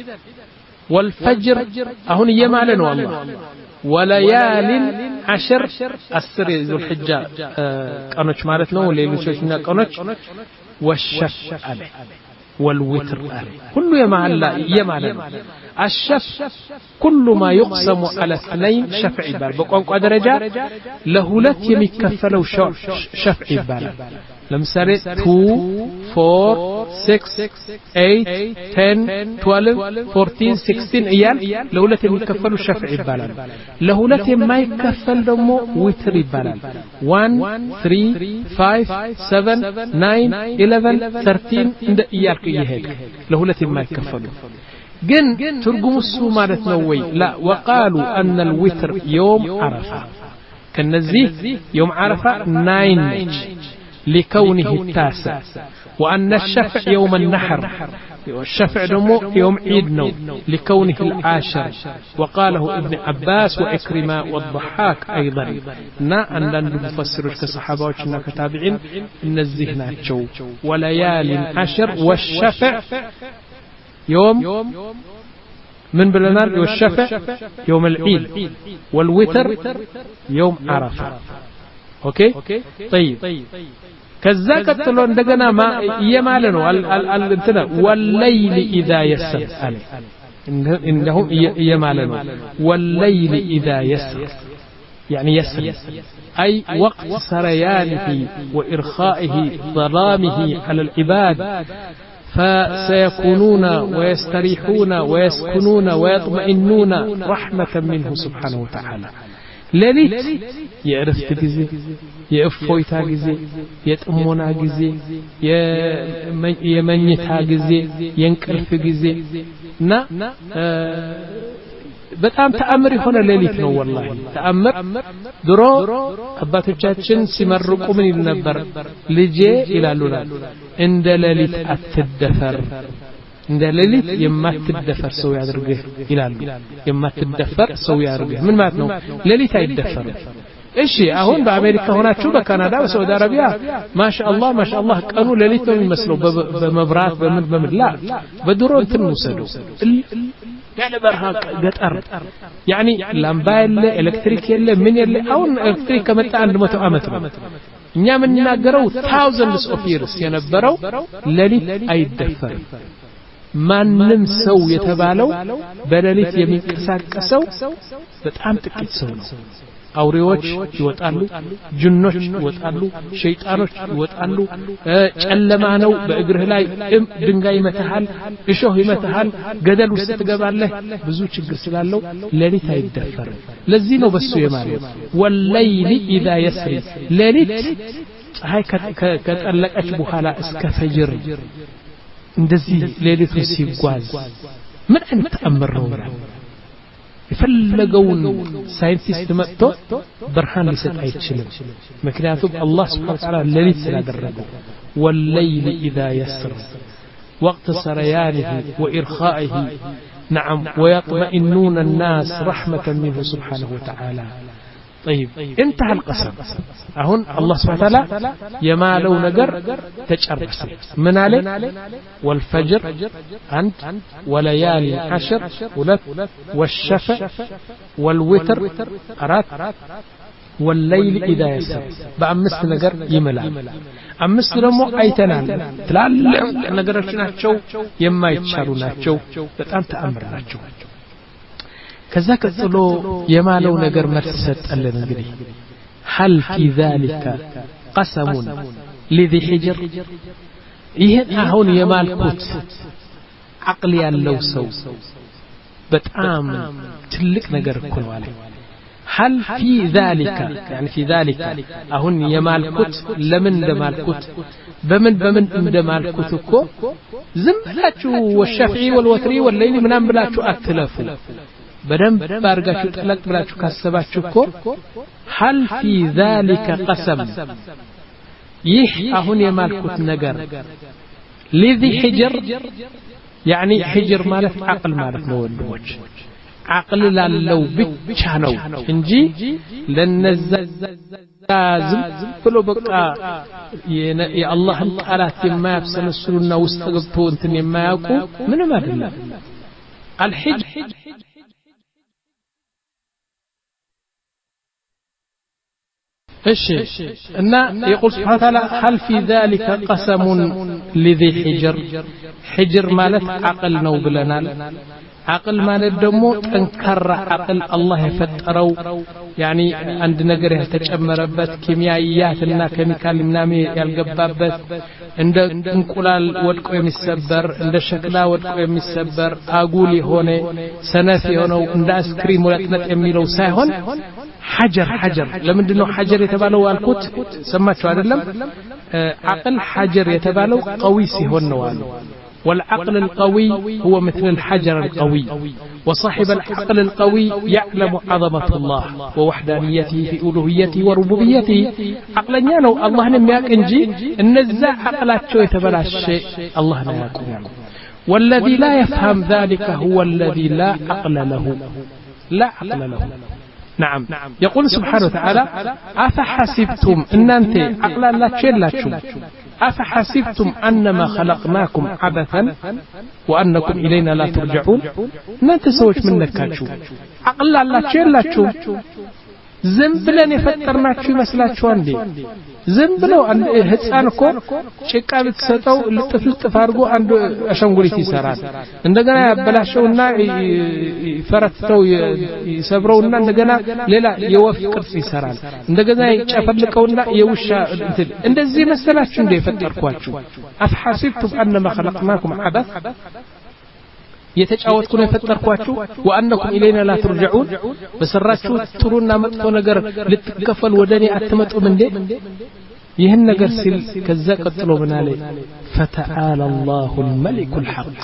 والفجر أهون يمالن والله وليال عشر السر ذو الحجة قنوش مالتنا وليلوشنا قنوش والشفع عليه والوتر عليه كل يمال يمال الشفع كل ما يقسم على اثنين شفع بال بقوم درجة لهولت يمكفلوا شفع بال لمثال two four six eight ten twelve fourteen sixteen ايال لهولت يمكفلوا شفع بال لهولت ما يكفل دمو وتر بال one three five seven nine eleven thirteen عند ايال كيهد لهولت ما يكفلوا جن ترجم السو مالت نووي لا وقالوا أن الوتر يوم عرفة كالنزيه يوم عرفة ناين لكونه التاسع وأن الشفع يوم النحر والشفع دمو يوم عيد نو لكونه العاشر وقاله ابن عباس وإكرمة والضحاك أيضا نا أن نفسر كصحابة وكنا كتابعين إن الزهنات شو وليال عشر والشفع يوم من بلنار والشفع يوم العيد والوتر يوم عرفة اوكي طيب كذا قتلوا عندنا ما يمالن الانتنا والليل اذا يسر عليه انهم يمالن والليل اذا يسر يعني يسر اي وقت سريانه وارخائه ظلامه على العباد فسيكونون ويستريحون ويسكنون ويطمئنون رحمة منه سبحانه وتعالى لليت يعرفت جزي يأفويتا جزي يتأمونا جزي يمنيتا جزي ينكرف جزي نا በጣም ተአምር የሆነ ሌሊት ነው والله ተአምር ድሮ አባቶቻችን ሲመርቁ ምን ይል ነበር ልጄ ይላሉና እንደ ሌሊት አትደፈር እንደ ሌሊት የማትደፈር ሰው ያድርግህ ይላሉ የማትደፈር ሰው ያድርግህ ምን ማለት ነው ሌሊት አይደፈርም እሺ አሁን በአሜሪካ ሆናችሁ በካናዳ በሳውዲ አረቢያ ማሻአላህ ማሻአላህ ቀኑ ሌሊት ነው የሚመስለው በመብራት በምን በምን ላ በድሮ እንትን ወሰዱ ያለ በረሃ ገጠር ያኒ ላምባ የለ ኤሌክትሪክ የለ ምን የለ አሁን ኤሌክትሪክ ከመጣ አንድ መቶ አመት ነው እኛ የምንናገረው thousands of years የነበረው ሌሊት አይደፈርም ማንም ሰው የተባለው በሌሊት የሚንቀሳቀሰው በጣም ጥቂት ሰው ነው አውሬዎች ይወጣሉ ጅኖች ይወጣሉ ሸይጣኖች ይወጣሉ ጨለማ ነው በእግርህ ላይ ድንጋይ ይመታሃል እሾህ ይመታሃል ገደል ውስጥ ትገባለህ ብዙ ችግር ስላለው ሌሊት አይደፈርም ለዚህ ነው በሱ የማለው ወለይሊ اذا يسري ሌሊት ፀሐይ ከጠለቀች በኋላ እስከ ፈጅር እንደዚህ ሌሊቱ ሲጓዝ ምን አይነት ተአምር ነው يفلقون ساينتست مأتو برهان لسد أيتشلم مكنياتهم الله سبحانه وتعالى الليل سنادرقه والليل إذا يسر وقت سريانه وإرخائه نعم ويطمئنون الناس رحمة منه سبحانه وتعالى طيب انتهى القسم اهون الله سبحانه وتعالى يمالو نجر تجربس من عليه والفجر عند وليالي عشر ولت والشفع والوتر أرات والليل إذا يسر بأمس نجر يملا أمس لمو أيتنال تلعلم نجرشناتشو يما يتشاروناتشو بتأنت أمرناتشو كذا كتلو يمالو نجر مرسد ألنا نجري هل في ذلك قسم لذي حجر ይሄን አሁን የማልኩት አቅል ያለው ሰው በጣም ትልቅ ነገር እኮ ነው አለ هل في ذلك يعني في ذلك أهن يمالكت لمن دمالكت بمن بمن دمالكت كو زم بلاچو والشافعي والوتري والليل منام بلاچو أتلفو بدم بارغاچو طلق بلاچو كسباچو كو هل في ذلك قسم ይህ አሁን የማልኩት ነገር لذي حجر يعني حجر ማለት عقل ማለት ነው ወንድሞች عقل ላለው ብቻ ነው እንጂ ለነዛ ዝም ብሎ በቃ የአላህን ቃላት የማያብሰለስሉና ውስጥ ገብቶ እንትን የማያውቁ ምንም አይደለም الحجر እሺ እና يقول سبحانه وتعالى هل في ذلك قسم لذي حجر حجر ማለት عقل ነው ብለናል عقل ማለት ደግሞ ጠንካራ عقل الله የፈጠረው يعني አንድ ነገር ያልተጨመረበት ኬሚያያትና ኬሚካል ምናምን ያልገባበት እንደ እንቁላል ወድቆ የሚሰበር እንደ ሸክላ ወድቆ የሚሰበር አጉል የሆነ ሰነፍ የሆነው እንደ አስክሪም ወለጥነጥ የሚለው ሳይሆን حجر حجر لمندنو حجر يتبالو والكوت سمعتوا አይደለም عقل حجر يتبالو قوي ሲሆን ነው አሉ والعقل القوي هو مثل الحجر القوي وصاحب العقل القوي يعلم عظمة الله ووحدانيته في ألوهيته وربوبيته عقلنا ነው አላህን የሚያውቅ እንጂ እነዛ عقلاቸው የተበላሸ አላህ ነው ያውቀው والذي لا يفهم ذلك هو الذي لا عقل له لا عقل له نعم يقول سبحانه وتعالى أفحسبتم إن أنت عقلا لا تشيلاتشو أفحسبتم أنما خلقناكم عبثا وأنكم إلينا لا ترجعون ما تسويش منك كاتشو عقلا لا تشيلاتشو زنبلن يفترناچو ይመስላችሁ አንዴ زنبلو ህፃን እኮ ጭቃ ብትሰጠው ልጥፍ ልጥፍ አድርጎ አንድ አሻንጉሊት ይሰራል እንደገና ያበላሸውና ይፈረጥተው ይሰብረውና እንደገና ሌላ የወፍ ቅርጽ ይሰራል እንደገና ይጨፈልቀውና የውሻ እንደዚህ መሰላችሁ እንደ ይፈጠርኳችሁ አፍሐሲብቱም أنما خلقناكم عبث የተጫወትኩ ነው የፈጠርኳችሁ وانكم الينا لا ترجعون በሰራችሁ ጥሩና መጥፎ ነገር ልትከፈል ወደኔ አትመጡም እንዴ ይህን ነገር ሲል ከዛ ቀጥሎ ምን አለ فتعالى الله الملك الحق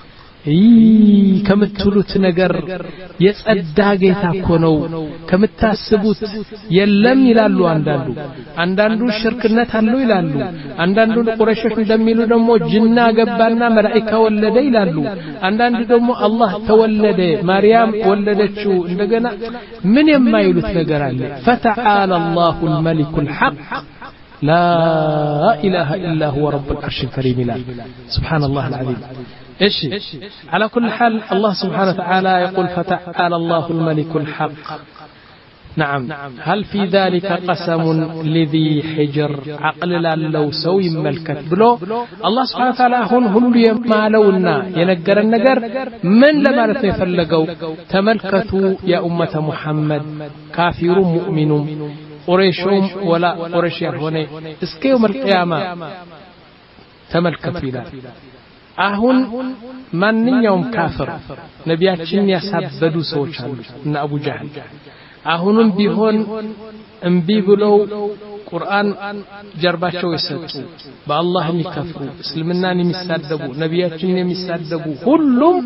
ከምትሉት ነገር የጸዳ ጌታ እኮ ነው ከምታስቡት የለም ይላሉ አንዳንዱ አንዳንዱ ሽርክነት አለው ይላሉ አንዳንዱ ቁረይሾች እንደሚሉ ደግሞ ጅና ገባና መላእክት ወለደ ይላሉ አንዳንዱ ደግሞ አላህ ተወለደ ማርያም ወለደችው እንደገና ምን የማይሉት ነገር አለ فتعالى الله الملك الحق لا اله الا هو رب العرش الكريم سبحان الله العظيم إيش على كل حال الله سبحانه وتعالى يقول فتعالى الله الملك الحق نعم هل في ذلك قسم لذي حجر عقل لو سوي ملكت بلو الله سبحانه وتعالى هون هل يمالونا ينقر النقر من لما يفلقوا تملكتوا يا أمة محمد كافر مؤمن قريشهم ولا قريش يرهوني اسك يوم القيامة تملكتوا إلى አሁን ማንኛውም ካፍር ነቢያችን ያሳበዱ ሰዎች አሉ እና አቡ ጀህል አሁንም ቢሆን እምቢ ብለው ቁርአን ጀርባቸው ይሰጡ በአላህ የሚከፍሩ እስልምናን የሚሳደቡ ነቢያችን የሚሳደቡ ሁሉም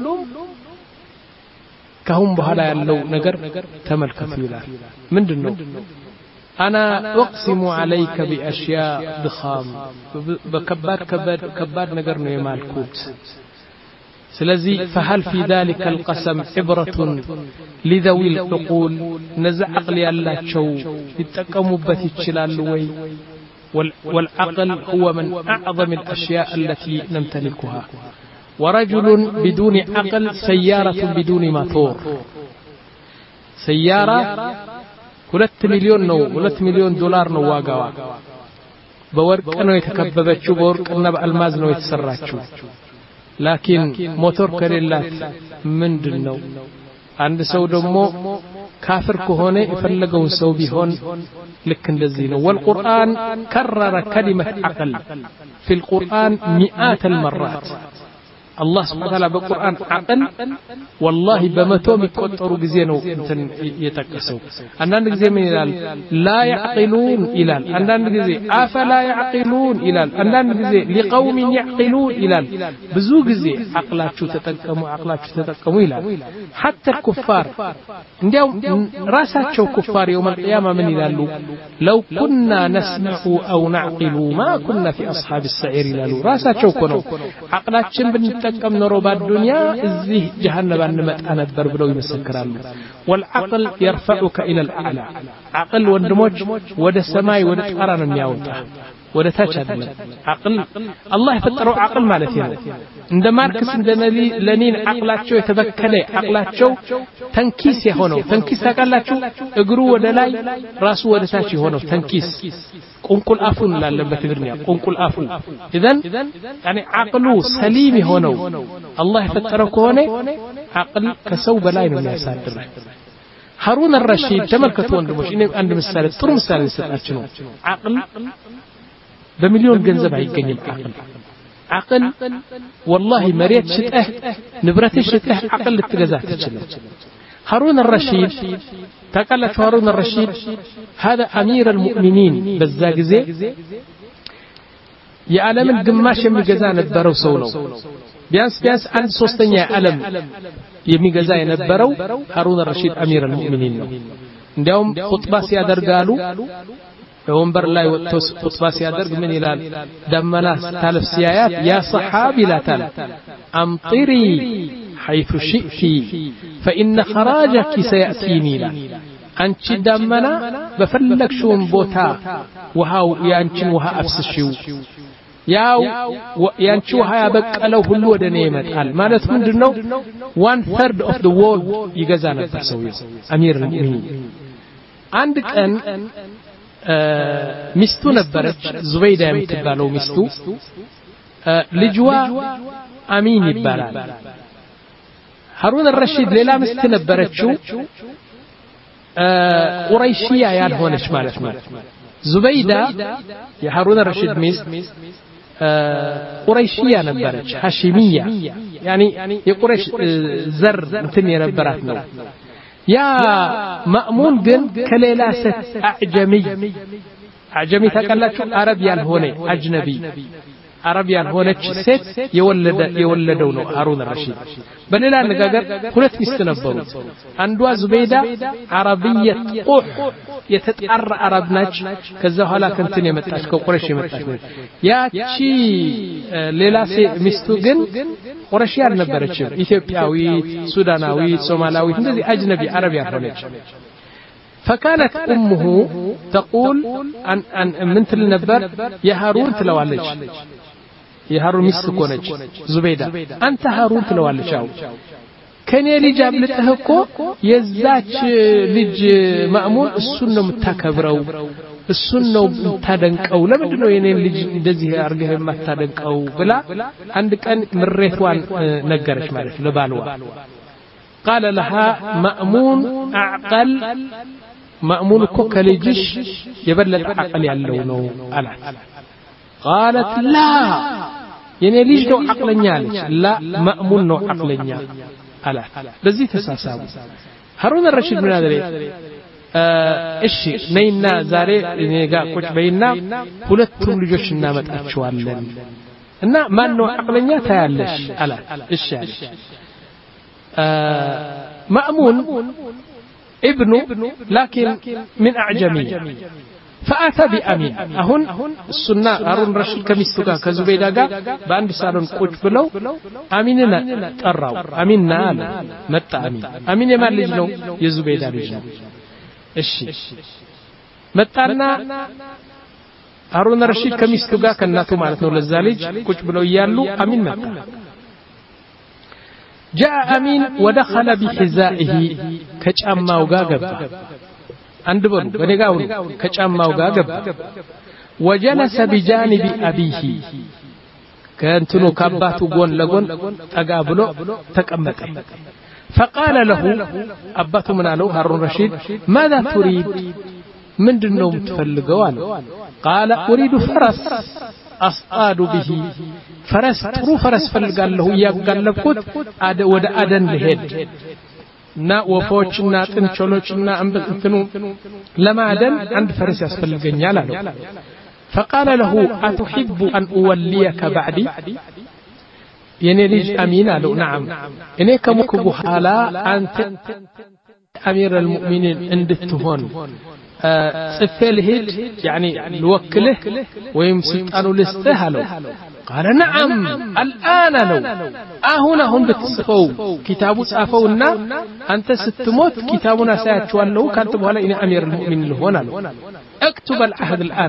ካሁን በኋላ ያለው ነገር ተመልከቱ ይላል ምንድነው أنا أقسم عليك بأشياء ضخام بكبار كبار كبار نجرنا يمالكوت سلزي فهل في ذلك القسم عبرة لذوي العقول نزع عقلي الله شو يتقموا بتشلال وي والعقل هو من أعظم الأشياء التي نمتلكها ورجل بدون عقل سيارة بدون موتور سيارة ሁለት ሚሊዮን ነው ሁለት ሚሊዮን ዶላር ነው ዋጋዋ በወርቅ ነው የተከበበችው በወርቅና በአልማዝ ነው የተሰራችው ላኪን ሞተር ከሌላት ምንድነው አንድ ሰው ደግሞ ካፍር ከሆነ የፈለገው ሰው ቢሆን ልክ እንደዚህ ነው والقرآن كرر كلمة عقل في القرآن مئات المرات الله سبحانه وتعالى بالقرآن عقل والله بمتوم يقطروا جزينه انتن يتكسوا أنان جزي من إلال لا يعقلون إلال أنان جزي أفلا يعقلون إلال أنان جزي لقوم يعقلون إلال بزو جزي عقلات شو تتكموا عقلات شو تتكموا إلال حتى الكفار اليوم راسات شو كفار يوم القيامة من إلالو لو كنا نسمع أو نعقل ما كنا في أصحاب السعير إلالو راسات شو كنوا عقلات شن بنتكم نروب الدنيا إزيه جهنم أن متأنا بربلو يمسكرالو والعقل يرفعك إلى الأعلى عقل والدموج ود السماء ود الأرض ياوطه ولا تشهد عقل الله يفطروا عقل مالتي عند ماركس عند لنين عقلاቸው የተበከለ عقلاቸው ተንኪስ የሆነው ተንኪስ ታውቃላችሁ እግሩ ወደ ላይ ራሱ ወደ ታች የሆነው ተንኪስ ቁንቁል አፉን ላለን በትግርኛ ቁንቁል አፉ اذا يعني عقሉ ሰሊም የሆነው الله يفطرው ከሆነ عقل ከሰው በላይ ነው የሚያሳድር هارون الرشيد ተመልከቱ ወንድሞች እኔ አንድ ምሳሌ ጥሩ ምሳሌ ልሰጣችሁ ነው عقل بمليون جنزب هيجني العقل عقل والله مريت شتاه نبرت شتاه عقل التجازات تجلى هارون الرشيد تقلت هارون الرشيد هذا أمير المؤمنين بالزاجزة يعلم الجماش يمي جزان البرو سولو بيانس بيانس عند صوستنيا علم يمي جزان البرو هارون الرشيد أمير المؤمنين اليوم خطبة سيادر قالوا ወንበር ላይ ወጥቶ ኹጥባ ሲያደርግ ምን ይላል ደመና ታለፍ ሲያያት ያ ሰሃቢ ላታል አምጢሪ حيث شئت فإن خراجك سيأتيني لا አንቺ ደመና በፈለግሽው ቦታ ውሃው ያንቺን ውሃ አፍስሽው ያው ያንቺ ውሃ ያበቀለው ሁሉ ወደኔ ይመጣል ማለት ምንድነው one third of the world ይገዛ ነበር ሰውዬው አሚር ሙእሚን አንድ ቀን ሚስቱ ነበረች ዙበይዳ የምትባለው ሚስቱ ልጅዋ አሚን ይባላል ሃሩን الرشيد ሌላ ሚስት ነበረችው ቁረይሽያ ያልሆነች ማለት ነው ዙበይዳ የሃሩን الرشيد ሚስት ቁረይሽያ ነበረች ሐሺሚያ يعني የቁረይሽ ዘር እንትን የነበራት ነው يا مأمون جن كليلا ست أعجمي أعجمي تقلتشو عربي الهوني أجنبي عربي الهوني ست يولد يولدونه هارون الرشيد بللا نقاقر هلت مستنبرو عندوا زبيدة عربية قح يتتعر عرب ناج كذا هلا كنتني متاش كقريش متاش يا شي ليلا سي مستوجن قريشيان نبرتش إثيوبياوي سوداناوي سومالاوي هندي أجنبي عربي هونيش فكانت أمه تقول أن أن من تلنبر يا هارون تلوالج يا هارون مستكونج زبيدة أنت هارون تلوالج أو كان يلي جاب لتهكو يزاج لج مأمون السنة متكبرو السنة متدنك أو لما دنو ينين لج دزيه أرجه متدنك أو بلا عندك أن مريتوان نجرش معرف لبالوا قال لها مأمون أعقل مأمون كوكاليجش يبلغ عقلي اللونو ألا قالت لا يعني ليش نوع عقلنيا لا مأمون نوع عقلنيا ألا بزي تساساو هارون الرشيد من هذا እሺ ነይና ዛሬ እኔ ጋር ቁጭ በይና ሁለቱም ልጆች እናመጣቸዋለን እና ማን ነው አቅለኛ ታያለሽ አላት እሺ አለች مأمون ابنه لكن من أعجمي فأتى بأمين أهون السنة هارون الرشيد كمستوكا كزبيداغا باند سالون قوش بلو أميننا تراو أميننا متى أمين أمين يما لجنو يزبيدا لجنو الشي متانا هارون الرشيد كمستوكا كناتو مالتنو للزالج قوش بلو يالو أمين متى جاء أمين ودخل بحذائه كجأماو غاغبا عند بلو بنيغاون كجأماو غاغبا وجلس بجانب أبيه كانتنو كاباتو غون لغون تقابلو تقمت فقال له أباتو منالو هارون رشيد ماذا تريد من دنو متفلقوان قال أريد فرس أصطاد به فرس ترو فرس فلقاله يقلبكت ወደ አደን ልሄድ እና ወፎችና ጥንቸሎችና አንበጥንቱ ለማደን አንድ ፈረስ ያስፈልገኛል አለው فقال له أتحب أن أوليك بعدي የኔ ልጅ አሚን አለው نعم እኔ ከሞኩ በኋላ አንተ أمير المؤمنين እንድትሆን ጽፌ ልሂድ يعني ልወክልህ ወይም ስልጣኑ ልስጥህ አለው قال نعم الآن لو أهنا هم بتصفوا كتاب صافونا أنت ستموت كتابنا سيأتشوالله كانت بهلا إن أمير المؤمنين هنا اكتب العهد الآن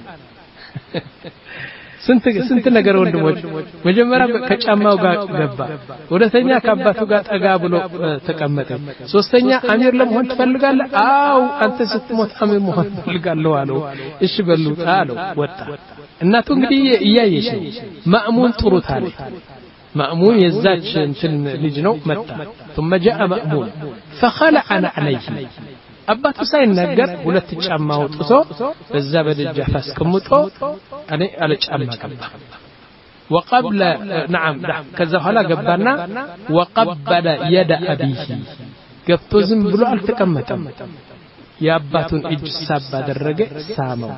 ስንት ስንት ነገር ወንድሞች መጀመሪያ ከጫማው ጋር ገባ ወደተኛ ከአባቱ ጋር ጠጋ ብሎ ተቀመጠ ሶስተኛ አሚር ለመሆን ትፈልጋለህ አው አንተ ስትሞት አሚር መሆን ትፈልጋለህ አለው እሺ በሉት አለው ወጣ እናቱ እንግዲህ እያየሽ ነው ማእሙን ጥሩ ታሪክ ማእሙን የዛች እንትን ልጅ ነው መጣ ثم جاء مأمون فخلع عليه አባቱ ሳይናገር ሁለት ጫማ አውጥቶ በዛ በደጃፍ አስቀምጦ እኔ አለ ጫማ ገባ وقبل نعم ከዛ ኋላ ገባና وقبل يد أبيه ገብቶ ዝም ብሎ አልተቀመጠም የአባቱን እጅ ሳብ አደረገ ሳመው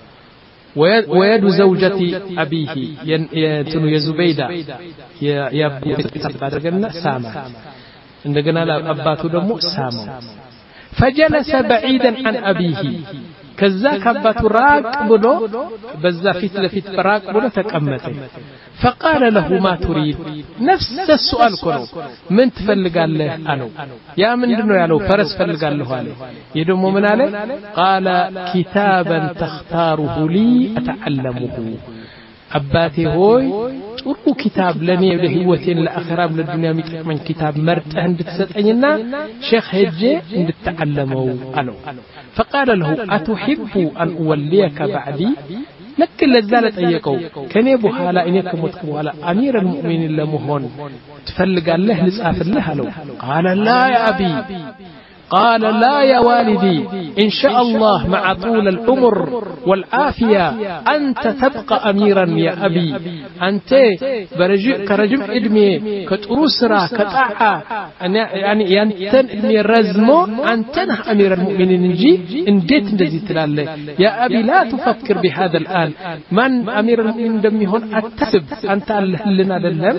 ويد زوجة أبيه ينتن يزبيدة يابو ሳብ አደረገና ሳማ እንደገና አባቱ ደግሞ ሳመው فجلس بعيدا عن أبيه كذا كبات راق بلو بزا فيت لفيت براق بلو تكمت فقال له ما تريد نفس السؤال كله من تفلق له أنو يا من دنو يالو فرس فلق له أنو يدوم من عليه قال كتابا تختاره لي أتعلمه أباتي هوي ጥሩ ኪታብ ለኔ ለህይወቴን ለአኺራም ለዱንያ የሚጠቅመኝ ኪታብ መርጠህ እንድትሰጠኝና ሼክ ሄጄ እንድትዓለመው አለው فقال له أتحب أن أوليك بعدي لك لذا لطيقው ከኔ በኋላ እኔ ከሞትኩ በኋላ አሚር المؤمنين ለመሆን ትፈልጋለህ ልጻፍልህ አለው قال لا يا أبي قال لا يا والدي إن شاء الله مع طول العمر والعافية أنت تبقى أميرا يا أبي أنت كرجم إدمي كتروسرا كتاعة يعني ينتن إدمي رزمو أنت أمير المؤمنين نجي انديت ندزي تلالي يا أبي لا تفكر بهذا الآن من أمير المؤمنين دمي هون أتسب أنت لنا دلهم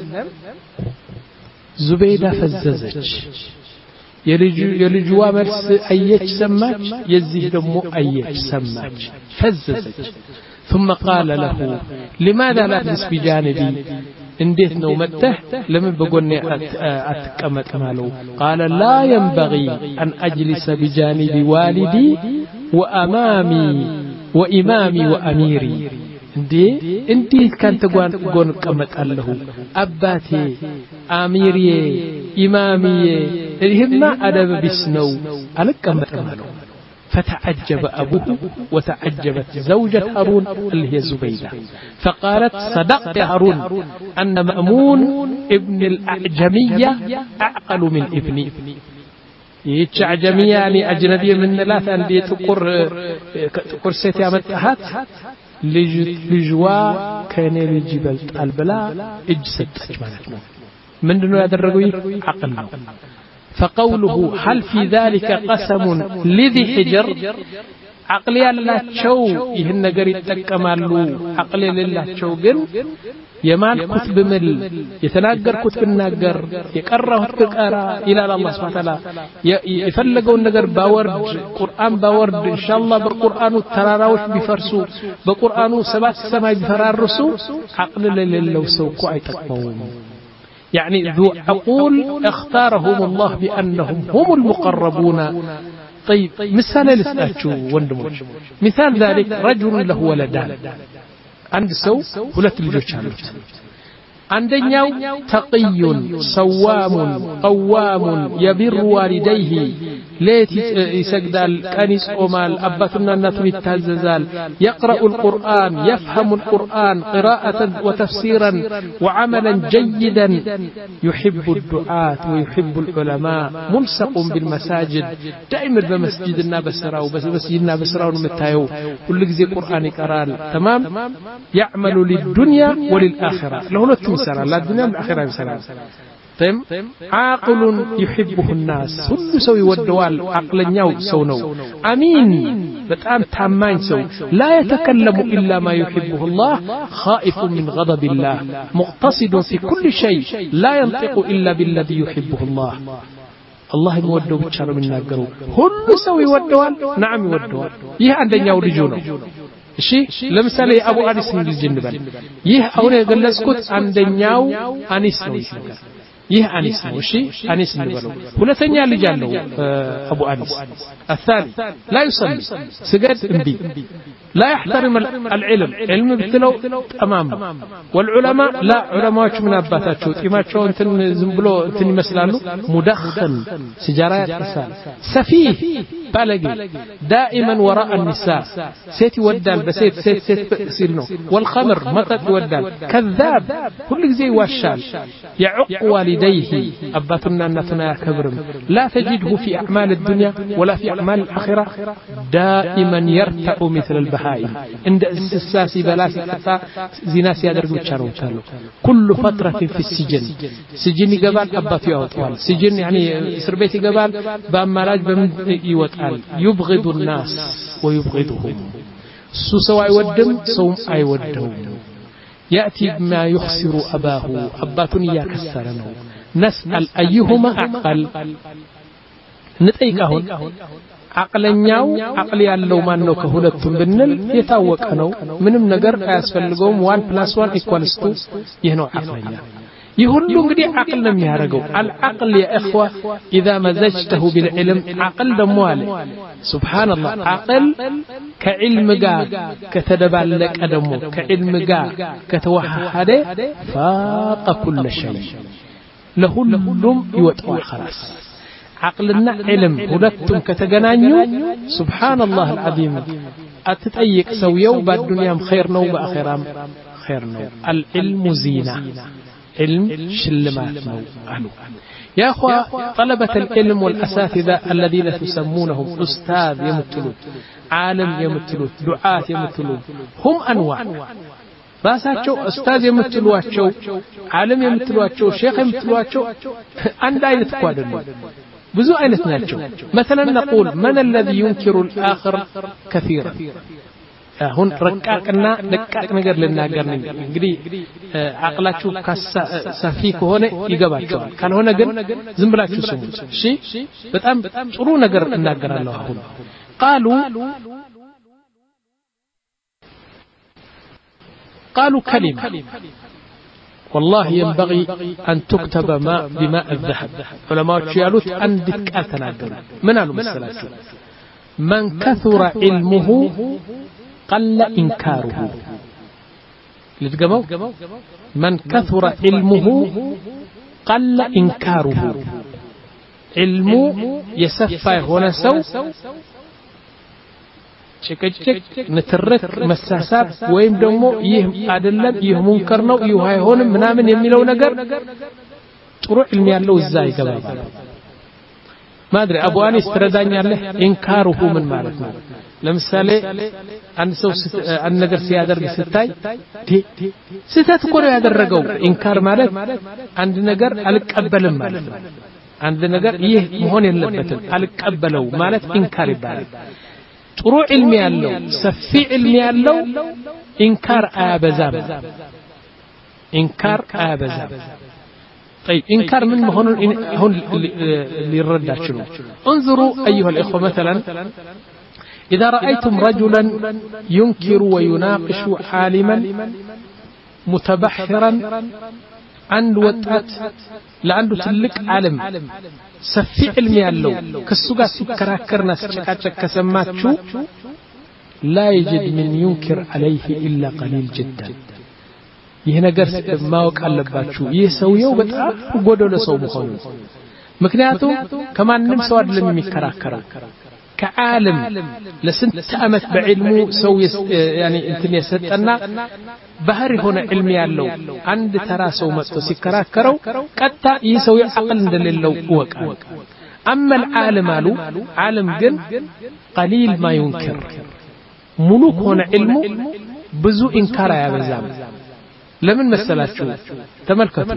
زبيدة فززج የልጅዋ መልስ አየች ሰማች የዚህ ደግሞ አየች ሰማች ፈዘዘች ثم قال له لماذا لا تجلس بجانبي እንዴት ነው መጥተህ ለምን በጎኔ አትቀመጥ ማለው قال لا ينبغي أن أجلس بجانب والدي وأمامي وإمامي وأميري እንዴ እንዴት ካንተ ጓን ጎን ቀመጣለሁ አባቴ አሚሪዬ ኢማሚዬ ይህማ አደብ ቢስ ነው አልቀመጥም አለው فتعجب أبوه وتعجبت زوجة هارون اللي هي زبيدة فقالت صدقت يا هارون أن مأمون ابن الأعجمية أعقل من ابني ይህች አጀሚያ ያኒ አጅነቢያ ምን ላት አንዴ ጥቁር ጥቁር ሴት ያመጣሃት ልጅ ልጅዋ ከኔ ልጅ ይበልጣል ብላ እጅ ሰጠች ማለት ነው ምንድነው ያደረገው አቅል ነው فقوله هل في ذلك قسم لذي حجر عقل ያላቸው ይህን ነገር ይተከማሉ عقل የሌላቸው ግን የማልኩት ብምል የተናገርኩት ብናገር የቀራሁት ብቀራ ኢላላ አላህ Subhanahu Ta'ala የፈለገውን ነገር ባወርድ ቁርአን ባወርድ ኢንሻአላህ በቁርአኑ ተራራዎች ቢፈርሱ በቁርአኑ ሰባት ሰማይ ቢፈራርሱ عقل ለሌለው ሰው እኮ አይጠቅመውም يعني ذو عقول اختارهم الله بأنهم هم المقربون طيب مثال لسأتشو وندموش مثال ذلك رجل له ولدان عند سو ሁለት ልጆች አሉት አንደኛው ተቅይ ሰዋም ቀዋም يبر والديه ليت يسجدال كان يصومال أباتنا الناتو يتهززال يقرأ القرآن يفهم القرآن قراءة وتفسيرا وعملا جيدا يحب الدعاة ويحب العلماء ملصق بالمساجد دائما بمسجدنا بسراو بس مسجدنا بسراو متايو كل جزء قرآن يقرأ تمام يعمل للدنيا وللآخرة له لا تمسرا لا الدنيا والآخرة يسرا تم عاقل يحبه الناس كل سو يودوال عقلنياو سو نو امين بتام تامين سو لا يتكلم الا ما يحبه الله خائف من غضب الله مقتصد في كل شيء لا ينطق الا بالذي يحبه الله الله يودو ብቻ ነው የሚናገረው ሁሉ ሰው ይወደዋል نعم ይወደዋል ይህ አንደኛው ልጁ ነው እሺ ለምሳሌ አቡ አኒስ ልጅ እንበል ይህ አሁን የገለጽኩት አንደኛው አኒስ ነው ይስላል ይህ አኒስ ነው እሺ አኒስ እንበለው ሁለተኛ ልጅ አለው አቡ አኒስ الثاني لا يصلي سجد انبي لا يحترم العلم علم بتلو تمام والعلماء لا علماء من اباتاچو طيماچو انتن ዝም ብሎ እንትን ይመስላሉ مدخن سجارات يسال سفيه بالغي دائما وراء النساء سيت يودال بسيت سيت سيت بسيل ነው والخمر مطت يودال كذاب كل ጊዜ ይዋሻል يعق والديه اباتنا እናትና ያከብርም لا تجده في اعمال الدنيا ولا في اعمال الاخره دائما يرتع مثل البهائم عند الساسي بلاسي قطا زنا ሲያደርግ ብቻ ነው ታሉ كل فتره في السجن سجن ይገባል አባቱ ያወጣዋል سجن يعني እስር ቤት ይገባል በአማራጭ በምን ይወጣል يبغض الناس ويبغضهم እሱ ሰው አይወድም ሰውም አይወደውም ياتي بما يخسر اباه اباتون يكسر ነው نسال ايهما اعقل نطيقون عقلኛው عقل ያለው ማን ነው ከሁለቱም ብንል የታወቀ ነው ምንም ነገር አያስፈልገውም one plus one equals two ይህ ነው عقلኛ ይሁሉ እንግዲህ عقل ነው የሚያደርገው العقل يا اخوه اذا مزجته بالعلم عقل ደሞ አለ سبحان الله عقل كعلم ጋር ከተደባለቀ ደሞ ከዕልም ጋር ከተዋሃደ فاق كل شيء ለሁሉም ይወጣው خلاص عقلنا علم ሁለቱም ከተገናኙ سبحان الله العظيم اتطيق سويو بالدنيا خير ነው باخرام خير ነው العلم زينه علم شلمات ነው አሉ يا اخوه طلبه العلم والاساتذه الذين تسمونهم استاذ يمثلون عالم يمثلون دعاة يمثلون هم انواع ራሳቸው ኡስታዝ የምትሏቸው ዓለም የምትሏቸው ሼክ የምትሏቸው አንድ አይነት እኮ አይደለም ብዙ አይነት ናቸው مثلا نقول من الذي ينكر الاخر كثيرا አሁን ረቃቅና ደቃቅ ነገር ልናገር ነኝ እንግዲህ አቅላችሁ ሰፊ ከሆነ ይገባችኋል ካልሆነ ግን ዝም ብላችሁ ስሙ እሺ በጣም ጥሩ ነገር እናገራለሁ አሁን قالوا قالوا كلمة والله ينبغي أن تكتب ما بماء الذهب علماء يقولون عندك أتناقل من قالوا مثلا من كثر علمه قل إنكاره لتقموا من كثر علمه قل إنكاره علمه يسفى هنا سو ጭቅጭቅ ንትርክ መሳሳብ ወይም ደግሞ ይህ አይደለም ይህ ሙንከር ነው ይህ አይሆንም ምናምን የሚለው ነገር ጥሩ ዕልም ያለው እዛ ይገባል ማድሪ አቡ አኒስ ትረዳኛለህ ኢንካሩሁ ምን ማለት ነው ለምሳሌ አንድ ሰው አንድ ነገር ሲያደርግ ስታይ ስህተት እኮ ነው ያደረገው ኢንካር ማለት አንድ ነገር አልቀበልም ማለት ነው አንድ ነገር ይህ መሆን የለበትም አልቀበለው ማለት ኢንካር ይባላል ጥሩ علم ያለው ሰፊ علم ያለው ኢንካር አያበዛም ኢንካር አያበዛም طيب انكار من هون هون للرداچ ነው انظروا ايها الاخوه مثلا اذا رايتم رجلا ينكر ويناقش عالما متبحرا عند وطات لعنده تلك عالم ሰፊ علم ያለው ከሱ ጋር ሲከራከርና ሲጨቃጨቅ ከሰማችሁ لا يجد من ينكر عليه الا قليل جدا ይህ ነገር ማወቅ አለባችሁ ይህ ሰውየው በጣም ጎደሎ ሰው መሆኑ ምክንያቱም ከማንም ሰው አይደለም የሚከራከረው ከዓለም ለስንት ዓመት በዕልሙ ሰው ያኒ እንትን የሰጠና ባህር የሆነ ዕልም ያለው አንድ ተራ ሰው መጥቶ ሲከራከረው ቀጣ ይህ ሰው አቅል እንደሌለው ወቃ اما العالم አሉ ዓለም ግን قليل ما ينكر ሙሉ ሆነ ዕልሙ ብዙ ኢንካር ያበዛም ለምን መሰላችሁ ተመልከቱ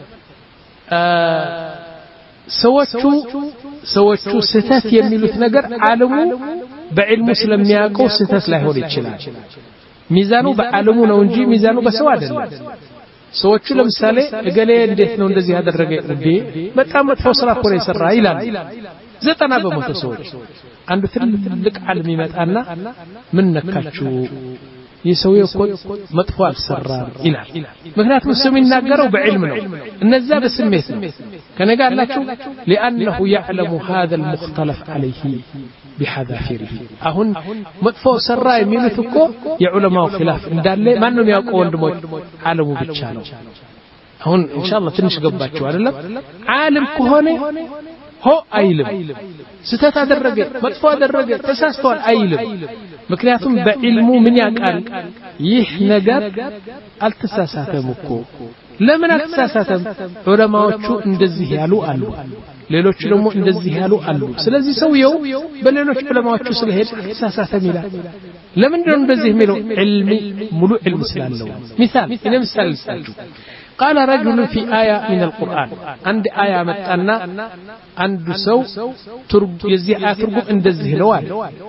ሰዎቹ ሰዎቹ ስህተት የሚሉት ነገር ዓለሙ በዕልሙ ስለሚያውቀው ስህተት ላይሆን ይችላል ሚዛኑ በዓለሙ ነው እንጂ ሚዛኑ በሰው አይደለም ሰዎቹ ለምሳሌ እገሌ እንዴት ነው እንደዚህ ያደረገ እንዴ በጣም መጥፎ ስራ እኮ ነው የሰራ ይላል ዘጠና በመቶ ሰዎች አንዱ ትልቅ ዓለም ይመጣና ምን ነካችሁ የሰውየው እኮ መጥፎ አልሰራም ይላል ምክንያቱም ሰው የሚናገረው በዕልም ነው እነዛ በስሜት ነው ከነጋ አላችሁ لانه يعلم هذا المختلف عليه بحذافيره አሁን መጥፎ ሰራ የሚሉት እኮ የዑለማው ኺላፍ እንዳለ ማን ነው የሚያውቀው ወንድሞች ዓለሙ ብቻ ነው አሁን ኢንሻአላህ ትንሽ ገባችሁ አይደለም ዓለም ከሆነ ሆ አይልም ስተት አደረገ መጥፎ አደረገ ተሳስተዋል አይልም ምክንያቱም በዕልሙ ምን ያቃል ይህ ነገር አልተሳሳተም እኮ ለምን አልተሳሳተም ዑለማዎቹ እንደዚህ ያሉ አሉ ሌሎች ደግሞ እንደዚህ ያሉ አሉ ስለዚህ ሰውየው በሌሎች ዑለማዎቹ ስለሄደ ተሳሳተም ይላል ለምን ነው እንደዚህ የሚለው ዕልም ሙሉ ዕልም ስላለው مثال እኔ ምሳሌ ልስጣችሁ قال رجل في آية من القرآن عند آية متأنا عند سو ترب يزي آية تربو اندزه نوال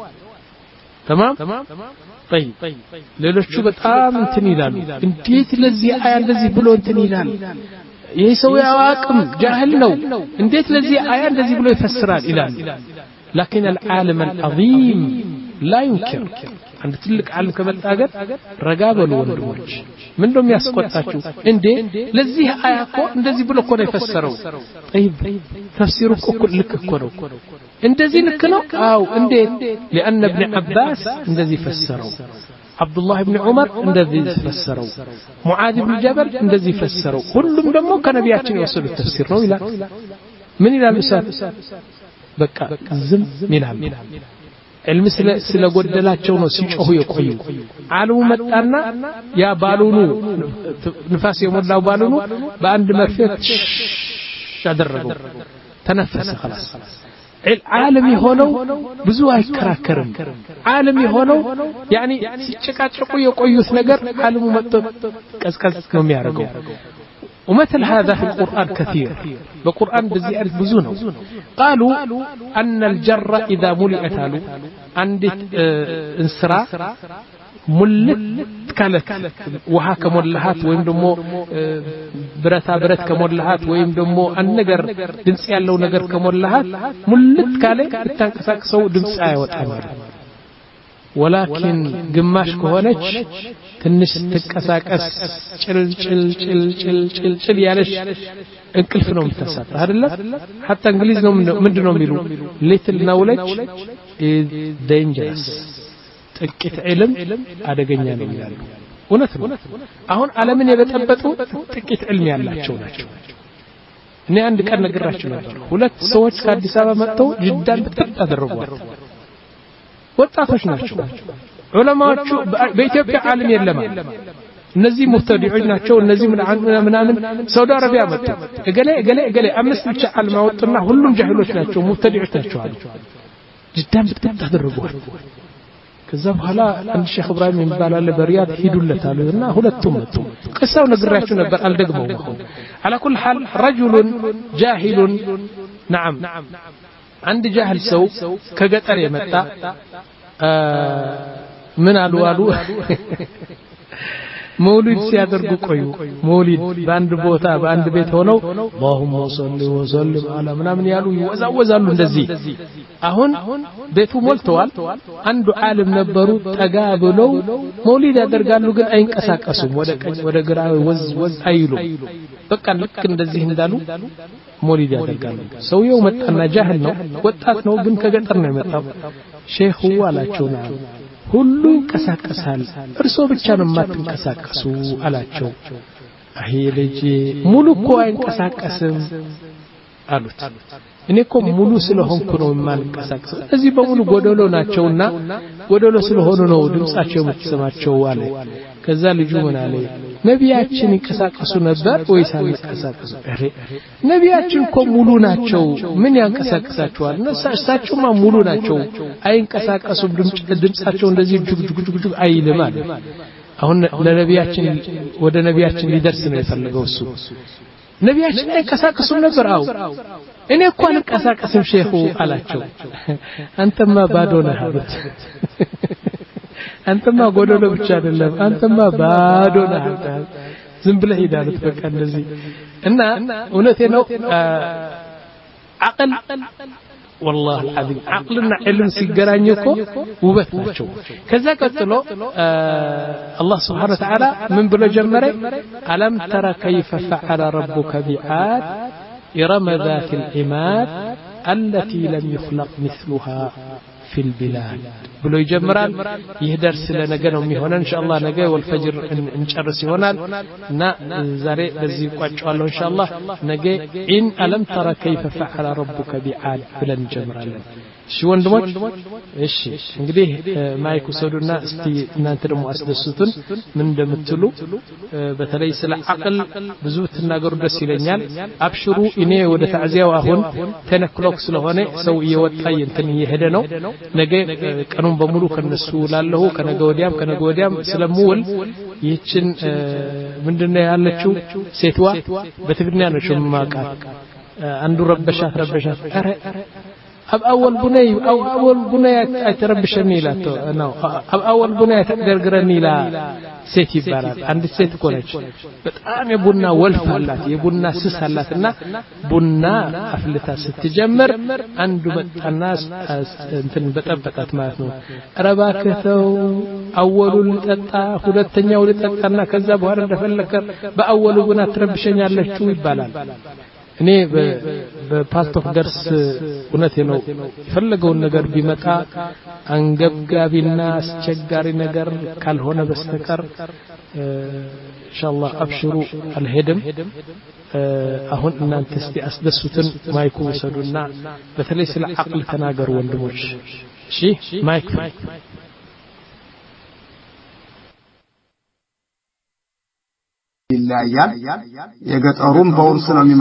تمام طيب ليلوش شو بتقام انتنيلان انتيت لزي آية اندزه بلو انتنيلان يسوي عواقم جاهل نو انتيت لزي آية اندزه بلو يفسران إلان لكن العالم العظيم لا ينكر عند تلك عالم كمت أجر رجابة الوندوج من دم يسقطاتشو إندي لذيه آياكو إندزي بلو كونه يفسروا طيب تفسيرك كل لك كونه إندزي نكنو أو إندي لأن ابن عباس إندزي فسروا عبد الله بن عمر إندزي فسروا معاذ بن جبل إندزي فسروا كلهم دمو كان بيعتني يوصلوا التفسير نو إلى من إلى الأستاذ بكا زم ميلام علم سلا سلا قدلاتشو نو سيجوه يقويو عالم متأنا يا بالونو نفاس يوم الله بالونو بأند مرفيت شادرقو تنفس خلاص عالمي هونو بزوها يكراكرم عالمي هونو يعني سيجكاتشو يقويو ثنقر عالم متأ كز كز نوم يارقو ومثل هذا في القرآن كثير بالقرآن بزيادة بزونه قالوا أن الجرة إذا ملئت له عندك اه انسرا ملت كانت وها كمولهات ويم دمو اه برتا برت كمولهات ويم دمو النجر دمس يالله نجر كمولهات ملت كاله تنقساقسو دمس አይወጣም ولكن ግማሽ ከሆነች ትንሽ ተቀሳቀስ ጭል ጭል ጭል ጭል ጭል ጭል ያለሽ እንቅልፍ ነው የምትሰጣ አይደለ hatta እንግሊዝ ነው ምንድነው የሚሉ little knowledge is dangerous ጥቂት ዕልም አደገኛ ነው ይላሉ እውነት ነው አሁን ዓለምን የበጠበጡ ጥቂት ዕልም ያላቸው ናቸው እኔ አንድ ቀን ነግራችሁ ነበር ሁለት ሰዎች ከአዲስ አበባ መጥተው ጅዳን በጥብጥ አደረጓቸው ወጣቶች ናቸው ዑለማዎቹ በኢትዮጵያ ዓለም የለም እነዚህ ሙፍተዲዎች ናቸው እነዚህ ምናምን ሳውዲ አረቢያ መጡ እገሌ እገሌ እገሌ አምስት ብቻ ዓለም አወጡና ሁሉም ጃሂሎች ናቸው ሙፍተዲዎች ናቸው አሉ ጅዳን በጥብጥ አደረጓቸው ከዛ በኋላ አንድ ሼክ ኢብራሂም የሚባል አለ በሪያድ ሂዱለታሉና ሁለቱም መጡ ቅሳው ነግራችሁ ነበር አልደግመው على كل حال رجل جاهل نعم عند جاهل سو كغطر يمጣ ምን አሉ አሉ መውሊድ ሲያደርጉ ቆዩ መውሊድ በአንድ ቦታ በአንድ ቤት ሆነው اللهم صل وسلم على ምናምን ያሉ ይወዛወዛሉ እንደዚህ አሁን ቤቱ ሞልተዋል አንዱ ዓለም ነበሩ ጠጋ ብለው መውሊድ ያደርጋሉ ግን አይንቀሳቀሱም ወደ ቀኝ ወደ ግራ ወዝ ወዝ አይሉ በቃ ልክ እንደዚህ እንዳሉ መውሊድ ያደርጋሉ ሰውየው መጣና ጃህል ነው ወጣት ነው ግን ከገጠር ነው የመጣው ሼኹ አላቸውና ሁሉ ይንቀሳቀሳል እርሶ ብቻ ነው የማትንቀሳቀሱ አላቸው አይ ልጅ ሙሉ እኮ አይንቀሳቀስም አሉት እኔ እኮ ሙሉ ስለሆንኩ ነው የማልንቀሳቀሰው እዚህ በሙሉ ጎደሎ ናቸውና ጎደሎ ስለሆኑ ነው ድምጻቸው የምትሰማቸው አለ ከዛ ልጁ ምን አለ ነቢያችን ይንቀሳቀሱ ነበር ወይስ አልንቀሳቀሱ ነቢያችን እኮ ሙሉ ናቸው ምን ያንቀሳቀሳቸዋል እሳቸውማ ሙሉ ናቸው አይንቀሳቀሱም ድምጻቸው እንደዚህ ጁግ ጁግ ጁግ አይልም አለ አሁን ለነቢያችን ወደ ነቢያችን ሊደርስ ነው የፈለገው እሱ ነቢያችን አይንቀሳቀሱም ነበር አው እኔ እኮ አልንቀሳቀስም ሼኹ አላቸው አንተማ ባዶ ነህ አሉት አንተማ ጎዶሎ ብቻ አይደለም አንተማ ባዶ ነህ ዝም ብለህ ሄዳሉት በቃ እንደዚህ እና እውነቴ ነው አቅል والله العظيم عقلنا علم ሲገናኙኮ ውበት ናቸው ከዛ ቀጥሎ አላህ Subhanahu Wa Ta'ala ምን ብሎ ጀመረ አለም ተራ كيف فعل ربك بعاد إرم ذات العماد التي لم يخلق مثلها في البلاد ብሎ ይጀምራል ይህ ደርስ ለነገ ነው የሚሆነው ኢንሻአላህ ነገ ወልፈጅር እንጨርስ ይሆናል እና ዛሬ በዚህ ቋጫዋለሁ ኢንሻአላህ ነገ ኢን አለም ተራ كيف فعل ربك بعاد ብለን እንጀምራለን እሺ ወንድሞች እሺ እንግዲህ ማይክ ወሰዱና እስቲ እናንተ ደግሞ አስደስቱን ምን እንደምትሉ በተለይ ስለ አቅል ብዙ ተናገሩ ደስ ይለኛል አብሽሩ እኔ ወደ ታዕዚያው አሁን ተነክሎክ ስለሆነ ሰው እየወጣ እንትን እየሄደ ነው ነገ ቀኑን በሙሉ ከነሱ ላለው ከነገ ወዲያም ከነገ ወዲያም ስለሙል ይችን ምንድነው ያለችው ሴትዋ በትግርኛ ነው ሸማቃት አንዱ ረበሻት ረበሻት አረ أب أول بني أو أول بني أتربشني لا تو نو أب أول بني أتقرقرني لا سيتي بارات عند السيت كولج بتأم يبونا ولف هلات يبونا سس هلاتنا بونا أفلتا ستجمر عنده الناس انتن بتبتات ماتنو رباكتو أول لتتا خدتنيا ولتتنا كذا بوهر دفلكر بأول بنا تربشني على شو يبالان እኔ በፓስቶፍ ደርስ እውነቴ ነው የፈለገውን ነገር ቢመጣ አንገብጋቢና አስቸጋሪ ነገር ካልሆነ በስተቀር ኢንሻአላህ አብሽሩ አልሄድም አሁን እናንተ እስቲ አስደስቱን ማይኩ ወሰዱና በተለይ ስለ አቅል ተናገሩ ወንድሞች እሺ ማይክ ይላያል የገጠሩም በውርስ ነው